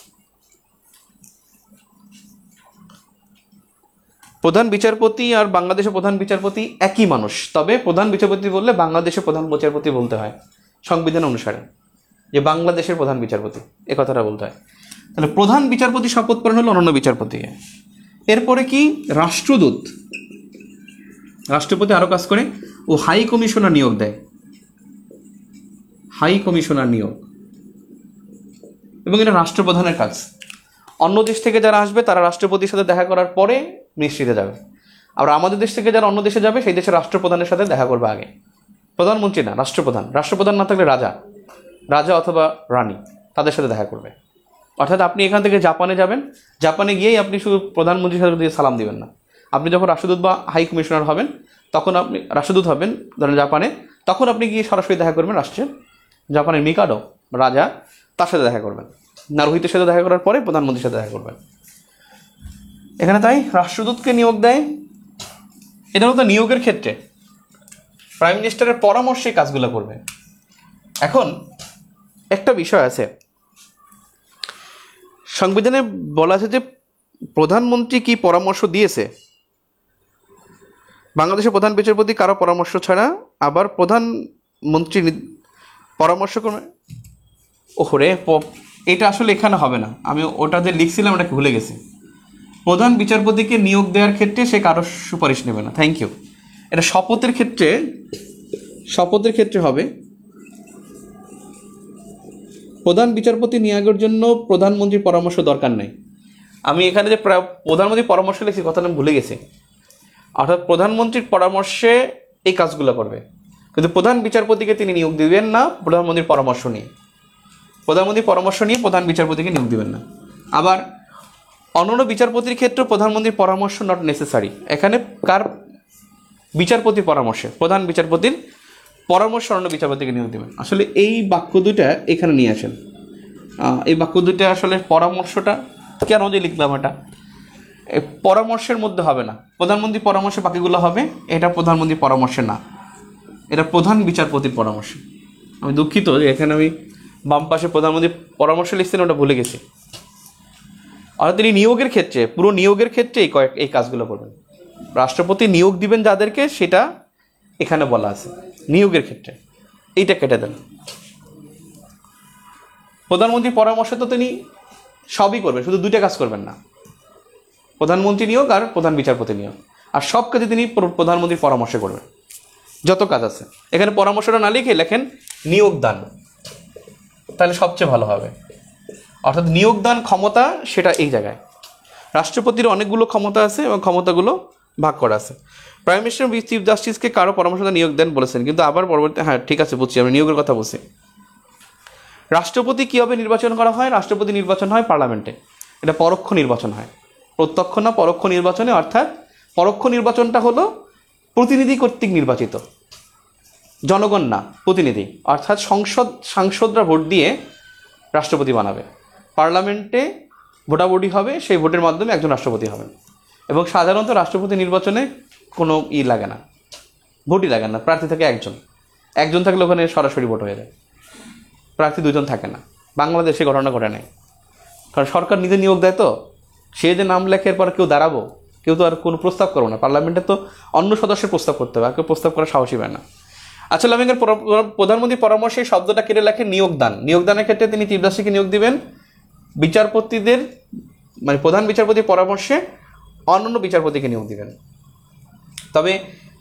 প্রধান বিচারপতি আর বাংলাদেশের প্রধান বিচারপতি একই মানুষ, তবে প্রধান বিচারপতি বললে বাংলাদেশের প্রধান বিচারপতি বলতে হয় সংবিধান অনুসারে, যে বাংলাদেশের প্রধান বিচারপতি এ কথাটা বলতে হয়। তাহলে প্রধান বিচারপতি শপথ করেন হলো অনন্য বিচারপতিকে। এরপরে কি রাষ্ট্রদূত, রাষ্ট্রপতি আরো কাজ করে, ও হাই কমিশনার নিয়োগ দেয়, হাই কমিশনার নিয়োগ, এবং এটা রাষ্ট্রপ্রধানের কাজ। অন্য দেশ থেকে যারা আসবে তারা রাষ্ট্রপতির সাথে দেখা করার পরে মিনিস্ট্রিতে যাবে, আর আমাদের দেশ থেকে যারা অন্য দেশে যাবে সেই দেশের রাষ্ট্রপ্রধানের সাথে দেখা করবে আগে, প্রধানমন্ত্রী না, রাষ্ট্রপ্রধান। রাষ্ট্রপ্রধান না থাকলে রাজা, রাজা অথবা রানী, তাদের সাথে দেখা করবে। অর্থাৎ আপনি এখান থেকে জাপানে যাবেন, জাপানে গিয়েই আপনি শুধু প্রধানমন্ত্রীর সাথে দিয়ে সালাম দিবেন না। আপনি যখন রাষ্ট্রদূত বা হাই কমিশনার হবেন, তখন আপনি রাষ্ট্রদূত হবেন ধরেন জাপানে, তখন আপনি গিয়ে সরাসরি দেখা করবেন রাষ্ট্রের, জাপানের মিকাডো রাজা, তার সাথে দেখা করবেন, নারুহিতের সাথে দেখা করার পরে প্রধানমন্ত্রীর সাথে দেখা করবেন। এখানে তাই রাষ্ট্রদূতকে নিয়োগ দেয়। এটা হলো নিয়োগের ক্ষেত্রে প্রাইম মিনিস্টারের পরামর্শে কাজগুলো করবে। এখন একটা বিষয় আছে, সংবিধানে বলা আছে যে প্রধানমন্ত্রী কি পরামর্শ দিয়েছে, বাংলাদেশের প্রধান বিচারপতি কারো পরামর্শ ছাড়া আবার প্রধানমন্ত্রী পরামর্শ করবে। ওহরে, এটা আসলে এখানে হবে না, আমি ওটা যে লিখছিলাম ওটাকে ভুলে গেছি। প্রধান বিচারপতিকে নিয়োগ দেওয়ার ক্ষেত্রে সে কারো সুপারিশ নেবে না, থ্যাংক ইউ। এটা শপথের ক্ষেত্রে, শপথের ক্ষেত্রে হবে। প্রধান বিচারপতি নিয়োগের জন্য প্রধানমন্ত্রীর পরামর্শ দরকার নেই। আমি এখানে যে প্রধানমন্ত্রীর পরামর্শ লিখছি কথাটা আমি ভুলে গেছি। অর্থাৎ প্রধানমন্ত্রীর পরামর্শে এই কাজগুলো করবে, কিন্তু প্রধান বিচারপতিকে তিনি নিয়োগ দিবেন না প্রধানমন্ত্রীর পরামর্শ নিয়ে। প্রধানমন্ত্রীর পরামর্শ নিয়ে প্রধান বিচারপতিকে নিয়োগ দিবেন না। আবার অন্যান্য বিচারপতির ক্ষেত্রে প্রধানমন্ত্রীর পরামর্শ নট নেসেসারি। এখানে কার বিচারপতির পরামর্শে, প্রধান বিচারপতির পরামর্শ অন্য বিচারপতিকে নিয়োগ দেবেন। আসলে এই বাক্য দুটা এখানে নিয়ে আসেন। এই বাক্য দুটা আসলে পরামর্শটা কেন যে লিখলাম, এটা পরামর্শের মধ্যে হবে না, প্রধানমন্ত্রীর পরামর্শে বাকিগুলো হবে, এটা প্রধানমন্ত্রীর পরামর্শে না, এটা প্রধান বিচারপতির পরামর্শ। আমি দুঃখিত যে এখানে আমি বাম পাশে প্রধানমন্ত্রীর পরামর্শ লিখছেন, ওটা ভুলে গেছি। অর্থাৎ তিনি নিয়োগের ক্ষেত্রে, পুরো নিয়োগের ক্ষেত্রে এই কয়েক এই কাজগুলো করবেন। রাষ্ট্রপতি নিয়োগ দিবেন যাদেরকে, সেটা এখানে বলা আছে নিয়োগের ক্ষেত্রে, এইটা কেটে দেন। প্রধানমন্ত্রীর পরামর্শ তো তিনি সবই করবেন, শুধু দুইটা কাজ করবেন না, প্রধানমন্ত্রী নিয়োগ আর প্রধান বিচারপতি নিয়োগ, আর সব কাজে তিনি প্রধানমন্ত্রীর পরামর্শ করবেন, যত কাজ আছে। এখানে পরামর্শটা না লিখে লেখেন নিয়োগ দান, তাহলে সবচেয়ে ভালো হবে। অর্থাৎ নিয়োগ দান ক্ষমতা সেটা এই জায়গায়। রাষ্ট্রপতির অনেকগুলো ক্ষমতা আছে এবং ক্ষমতাগুলো ভাগ করা আছে। প্রাইম মিনিস্টার চিফ জাস্টিসকে কারো পরামর্শদাতা নিয়োগ দেন বলেছেন, কিন্তু আবার পরবর্তী, হ্যাঁ ঠিক আছে বুঝছি, আমি নিয়োগের কথা বলছি। রাষ্ট্রপতি কীভাবে নির্বাচন করা হয়? রাষ্ট্রপতি নির্বাচন হয় পার্লামেন্টে, এটা পরোক্ষ নির্বাচন হয়, প্রত্যক্ষ না পরোক্ষ নির্বাচনে। অর্থাৎ পরোক্ষ নির্বাচনটা হলো প্রতিনিধি কর্তৃক নির্বাচিত, জনগণ না, প্রতিনিধি। অর্থাৎ সংসদ সাংসদরা ভোট দিয়ে রাষ্ট্রপতি বানাবে, পার্লামেন্টে ভোটাভুটি হবে, সেই ভোটের মাধ্যমে একজন রাষ্ট্রপতি হবেন। এবং সাধারণত রাষ্ট্রপতি নির্বাচনে কোনো ই লাগে না, ভোটই লাগে না, প্রার্থী থাকে একজন, একজন থাকলে ওখানে সরাসরি ভোট হয়ে যায়, প্রার্থী দুজন থাকে না। বাংলাদেশে ঘটনা ঘটে নেই, কারণ সরকার নিজে নিয়োগ দেয়, তো সে যে নাম লেখার পর কেউ দাঁড়াবো, কেউ তো আর কোনো প্রস্তাব করবো না, পার্লামেন্টে তো অন্য সদস্যের প্রস্তাব করতে হবে, আর কেউ প্রস্তাব করার সাহসী পায় না। আচ্ছা, আমেরিকার প্রধানমন্ত্রী পরামর্শে শব্দটা কেটে লেখে নিয়োগদান। নিয়োগদানের ক্ষেত্রে তিনি চিফ জাস্টিসকে নিয়োগ দিবেন, বিচারপতিদের মানে প্রধান বিচারপতির পরামর্শে অন্যান্য বিচারপতিকে নিয়োগ দিবেন। তবে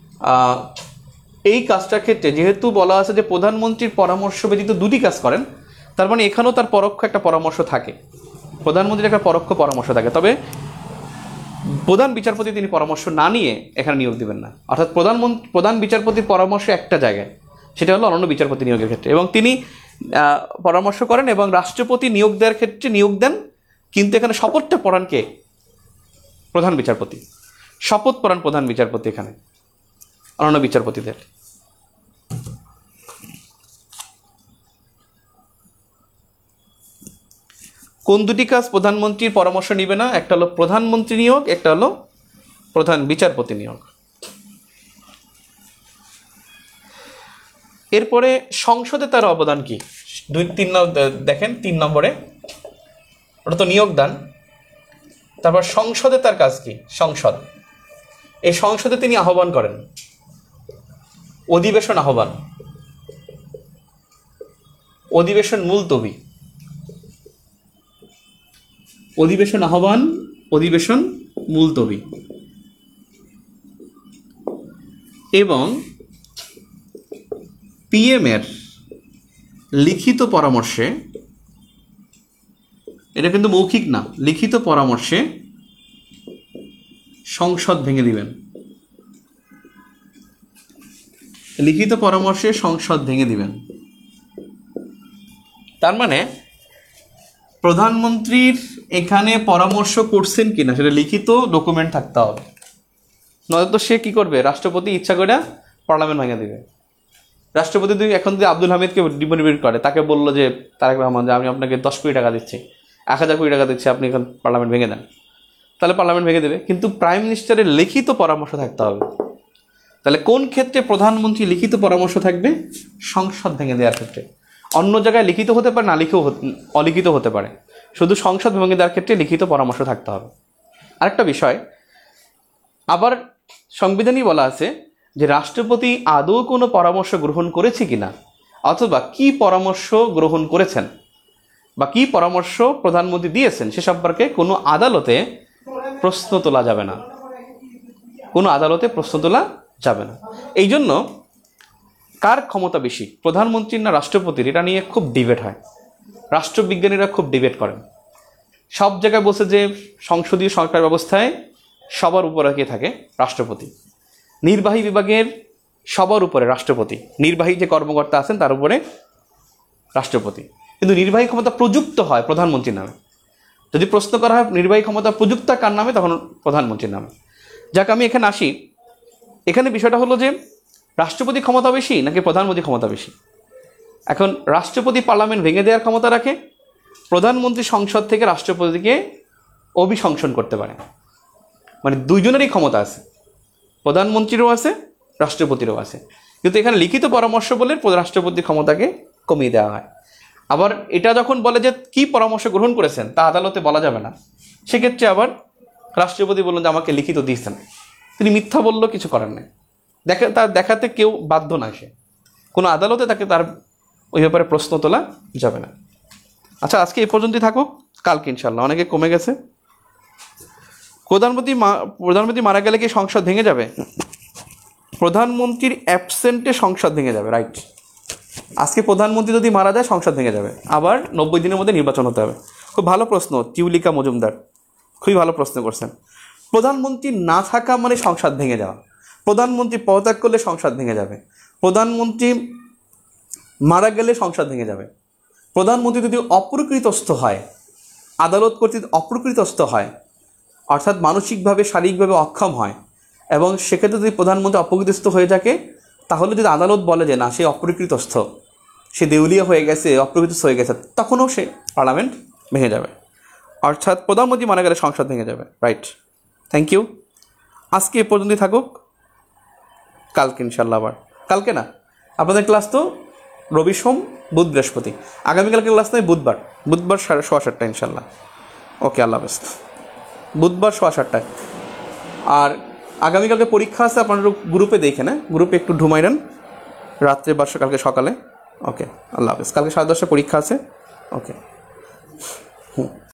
এই কাজটার ক্ষেত্রে যেহেতু বলা আছে যে প্রধানমন্ত্রীর পরামর্শ ব্যতীত দুটি কাজ করেন, তার মানে এখানেও তার পরোক্ষ একটা পরামর্শ থাকে, প্রধানমন্ত্রীর একটা পরোক্ষ পরামর্শ থাকে। তবে প্রধান বিচারপতি তিনি পরামর্শ না নিয়ে এখানে নিয়োগ দিবেন না। অর্থাৎ প্রধানমন্ত্রী প্রধান বিচারপতির পরামর্শ একটা জায়গায়, সেটা হলো অন্যান্য বিচারপতি নিয়োগের ক্ষেত্রে, এবং তিনি পরামর্শ করেন এবং রাষ্ট্রপতি নিয়োগ দেওয়ার ক্ষেত্রে নিয়োগ দেন। কিন্তু এখানে শপথটা পড়ান কে? প্রধান বিচারপতি। শপথ পড়ান প্রধান বিচারপতি এখানে, অন্যান্য বিচারপতিদের। কোন দুটি কাজ প্রধানমন্ত্রীর পরামর্শ নিবে না? একটা হলো প্রধানমন্ত্রী নিয়োগ, একটা হলো প্রধান বিচারপতি নিয়োগ। এরপরে সংসদে তার অবদান কি? দুই তিন দেখেন, তিন নম্বরে ওটা তো নিয়োগ দান। তারপর সংসদে তার কাজ কি? সংসদ, এই সংসদে তিনি আহ্বান করেন, অধিবেশন আহ্বান, অধিবেশন মুলতবি, অধিবেশন আহ্বান, অধিবেশন মুলতবি এবং পিএম এর লিখিত পরামর্শে, এটা কিন্তু মৌখিক না, লিখিত পরামর্শে সংসদ ভেঙে দিবেন। লিখিত পরামর্শে সংসদ ভেঙে দিবেন তার মানে প্রধানমন্ত্রীর এখানে পরামর্শ করছেন কিনা সেটা লিখিত ডকুমেন্ট থাকতে হবে, নয়তো সে কি করবে, রাষ্ট্রপতি ইচ্ছা করে পার্লামেন্ট ভেঙে দিবে। রাষ্ট্রপতি যদি এখন যদি আব্দুল হামিদকে ডিমোটিভেট করে, তাকে বললো যে তারেক রহমান, যে আমি আপনাকে দশ কোটি টাকা দিচ্ছি, এক হাজার কোটি টাকা দিচ্ছি, আপনি এখন পার্লামেন্ট ভেঙে দেন, তাহলে পার্লামেন্ট ভেঙে দেবে। কিন্তু প্রাইম মিনিস্টারের লিখিত পরামর্শ থাকতে হবে। তাহলে কোন ক্ষেত্রে প্রধানমন্ত্রী লিখিত পরামর্শ থাকবে? সংসদ ভেঙে দেওয়ার ক্ষেত্রে। অন্য জায়গায় লিখিত হতে পারে, না লিখেও অলিখিত হতে পারে, শুধু সংসদ ভেঙে দেওয়ার ক্ষেত্রে লিখিত পরামর্শ থাকতে হবে। আরেকটা বিষয়, আবার সংবিধানই বলা আছে যে রাষ্ট্রপতি আদৌ কোনো পরামর্শ গ্রহণ করেছে কিনা, অথবা কি পরামর্শ গ্রহণ করেছেন বা কি পরামর্শ প্রধানমন্ত্রী দিয়েছেন সে সম্পর্কে কোনো আদালতে প্রশ্ন তোলা যাবে না, কোনো আদালতে প্রশ্ন তোলা যাবে না। এই জন্য কার ক্ষমতা বেশি, প্রধানমন্ত্রীর না রাষ্ট্রপতির, এটা নিয়ে খুব ডিবেট হয়। রাষ্ট্রবিজ্ঞানীরা খুব ডিবেট করেন, সব জায়গায় বলছে যে সংসদীয় সরকার ব্যবস্থায় সবার উপরে কে থাকে? রাষ্ট্রপতি। নির্বাহী বিভাগের সবার উপরে রাষ্ট্রপতি, নির্বাহী যে কর্মকর্তা আছেন তার উপরে রাষ্ট্রপতি। কিন্তু নির্বাহী ক্ষমতা প্রযুক্ত হয় প্রধানমন্ত্রীর নামে। যদি প্রশ্ন করা হয় নির্বাহী ক্ষমতা প্রযুক্ত কার নামে, তখন প্রধানমন্ত্রীর নামে। যাক, আমি এখানে আসি। এখানে বিষয়টা হলো যে রাষ্ট্রপতি ক্ষমতা বেশি নাকি প্রধানমন্ত্রী ক্ষমতা বেশি। এখন রাষ্ট্রপতি পার্লামেন্ট ভেঙে দেওয়ার ক্ষমতা রাখে, প্রধানমন্ত্রী সংসদ থেকে রাষ্ট্রপতিকে অভিশংসন করতে পারে। মানে দুইজনেরই ক্ষমতা আছে, প্রধানমন্ত্রীরও আছে, রাষ্ট্রপতিরও আছে। কিন্তু এখানে লিখিত পরামর্শ বলে রাষ্ট্রপতির ক্ষমতাকে কমিয়ে দেওয়া হয়। আবার এটা যখন বলে যে কি পরামর্শ গ্রহণ করেছেন তা আদালতে বলা যাবে না, সেক্ষেত্রে আবার রাষ্ট্রপতি বললেন যে আমাকে লিখিত দিয়েছেন, তিনি মিথ্যা বললেও কিছু করেন নাই, দেখা তার দেখাতে কেউ বাধ্য না, সে কোনো আদালতে তাকে তার ওই ব্যাপারে প্রশ্ন তোলা যাবে না। আচ্ছা, আজকে এই পর্যন্তই থাকুক, কালকে ইনশাল্লাহ। অনেকে কমে গেছে। প্রধানমন্ত্রী প্রধানমন্ত্রী মারা গেলে কি সংসদ ভেঙে যাবে? প্রধানমন্ত্রীর অ্যাবসেন্টে সংসদ ভেঙে যাবে, রাইট। আজকে প্রধানমন্ত্রী যদি মারা যায় সংসদ ভেঙে যাবে, আবার নব্বই দিনের মধ্যে নির্বাচন হতে হবে। খুব ভালো প্রশ্ন, টিউলিকা মজুমদার খুবই ভালো প্রশ্ন করছেন। প্রধানমন্ত্রী না থাকা মানে সংসদ ভেঙে যাওয়া, প্রধানমন্ত্রী পদত্যাগ করলে সংসদ ভেঙে যাবে, প্রধানমন্ত্রী মারা গেলে সংসদ ভেঙে যাবে। প্রধানমন্ত্রী যদি অপ্রকৃতস্থ হয়, আদালত কর্তৃক অপ্রকৃতস্থ হয়, অর্থাৎ মানসিকভাবে শারীরিকভাবে অক্ষম হয়, এবং সেক্ষেত্রে যদি প্রধানমন্ত্রী অপ্রকৃতস্থ হয়ে থাকে, তাহলে যদি আদালত বলে যে না সে অপ্রকৃতস্থ, সে দেউলিয়া হয়ে গেছে, অপ্রকৃতস্থ হয়ে গেছে, তখনও সে পার্লামেন্ট ভেঙে যাবে। অর্থাৎ প্রধানমন্ত্রী মারা গেলে সংসদ ভেঙে যাবে, রাইট। Thank you. আজকে এ পর্যন্তই থাকুক, কালকে ইনশাল্লাহ আবার, কালকে না আপনাদের ক্লাস তো রবি সোম বুধ বৃহস্পতি, আগামীকালকে ক্লাস নয়, বুধবার বুধবার সাড়ে সোয়া সাতটা ইনশাল্লাহ। ওকে, আল্লাহ হাফেজ। বুধবার সোয়া সাতটায়। আর আগামীকালকে পরীক্ষা আছে, আপনারা গ্রুপে দেখে না, গ্রুপে একটু ঢুমাইলেন রাত্রে বা কালকে সকালে। ওকে, আল্লাহ হাফেজ। কালকে সাড়ে দশটায় পরীক্ষা আছে। ওকে, হুম।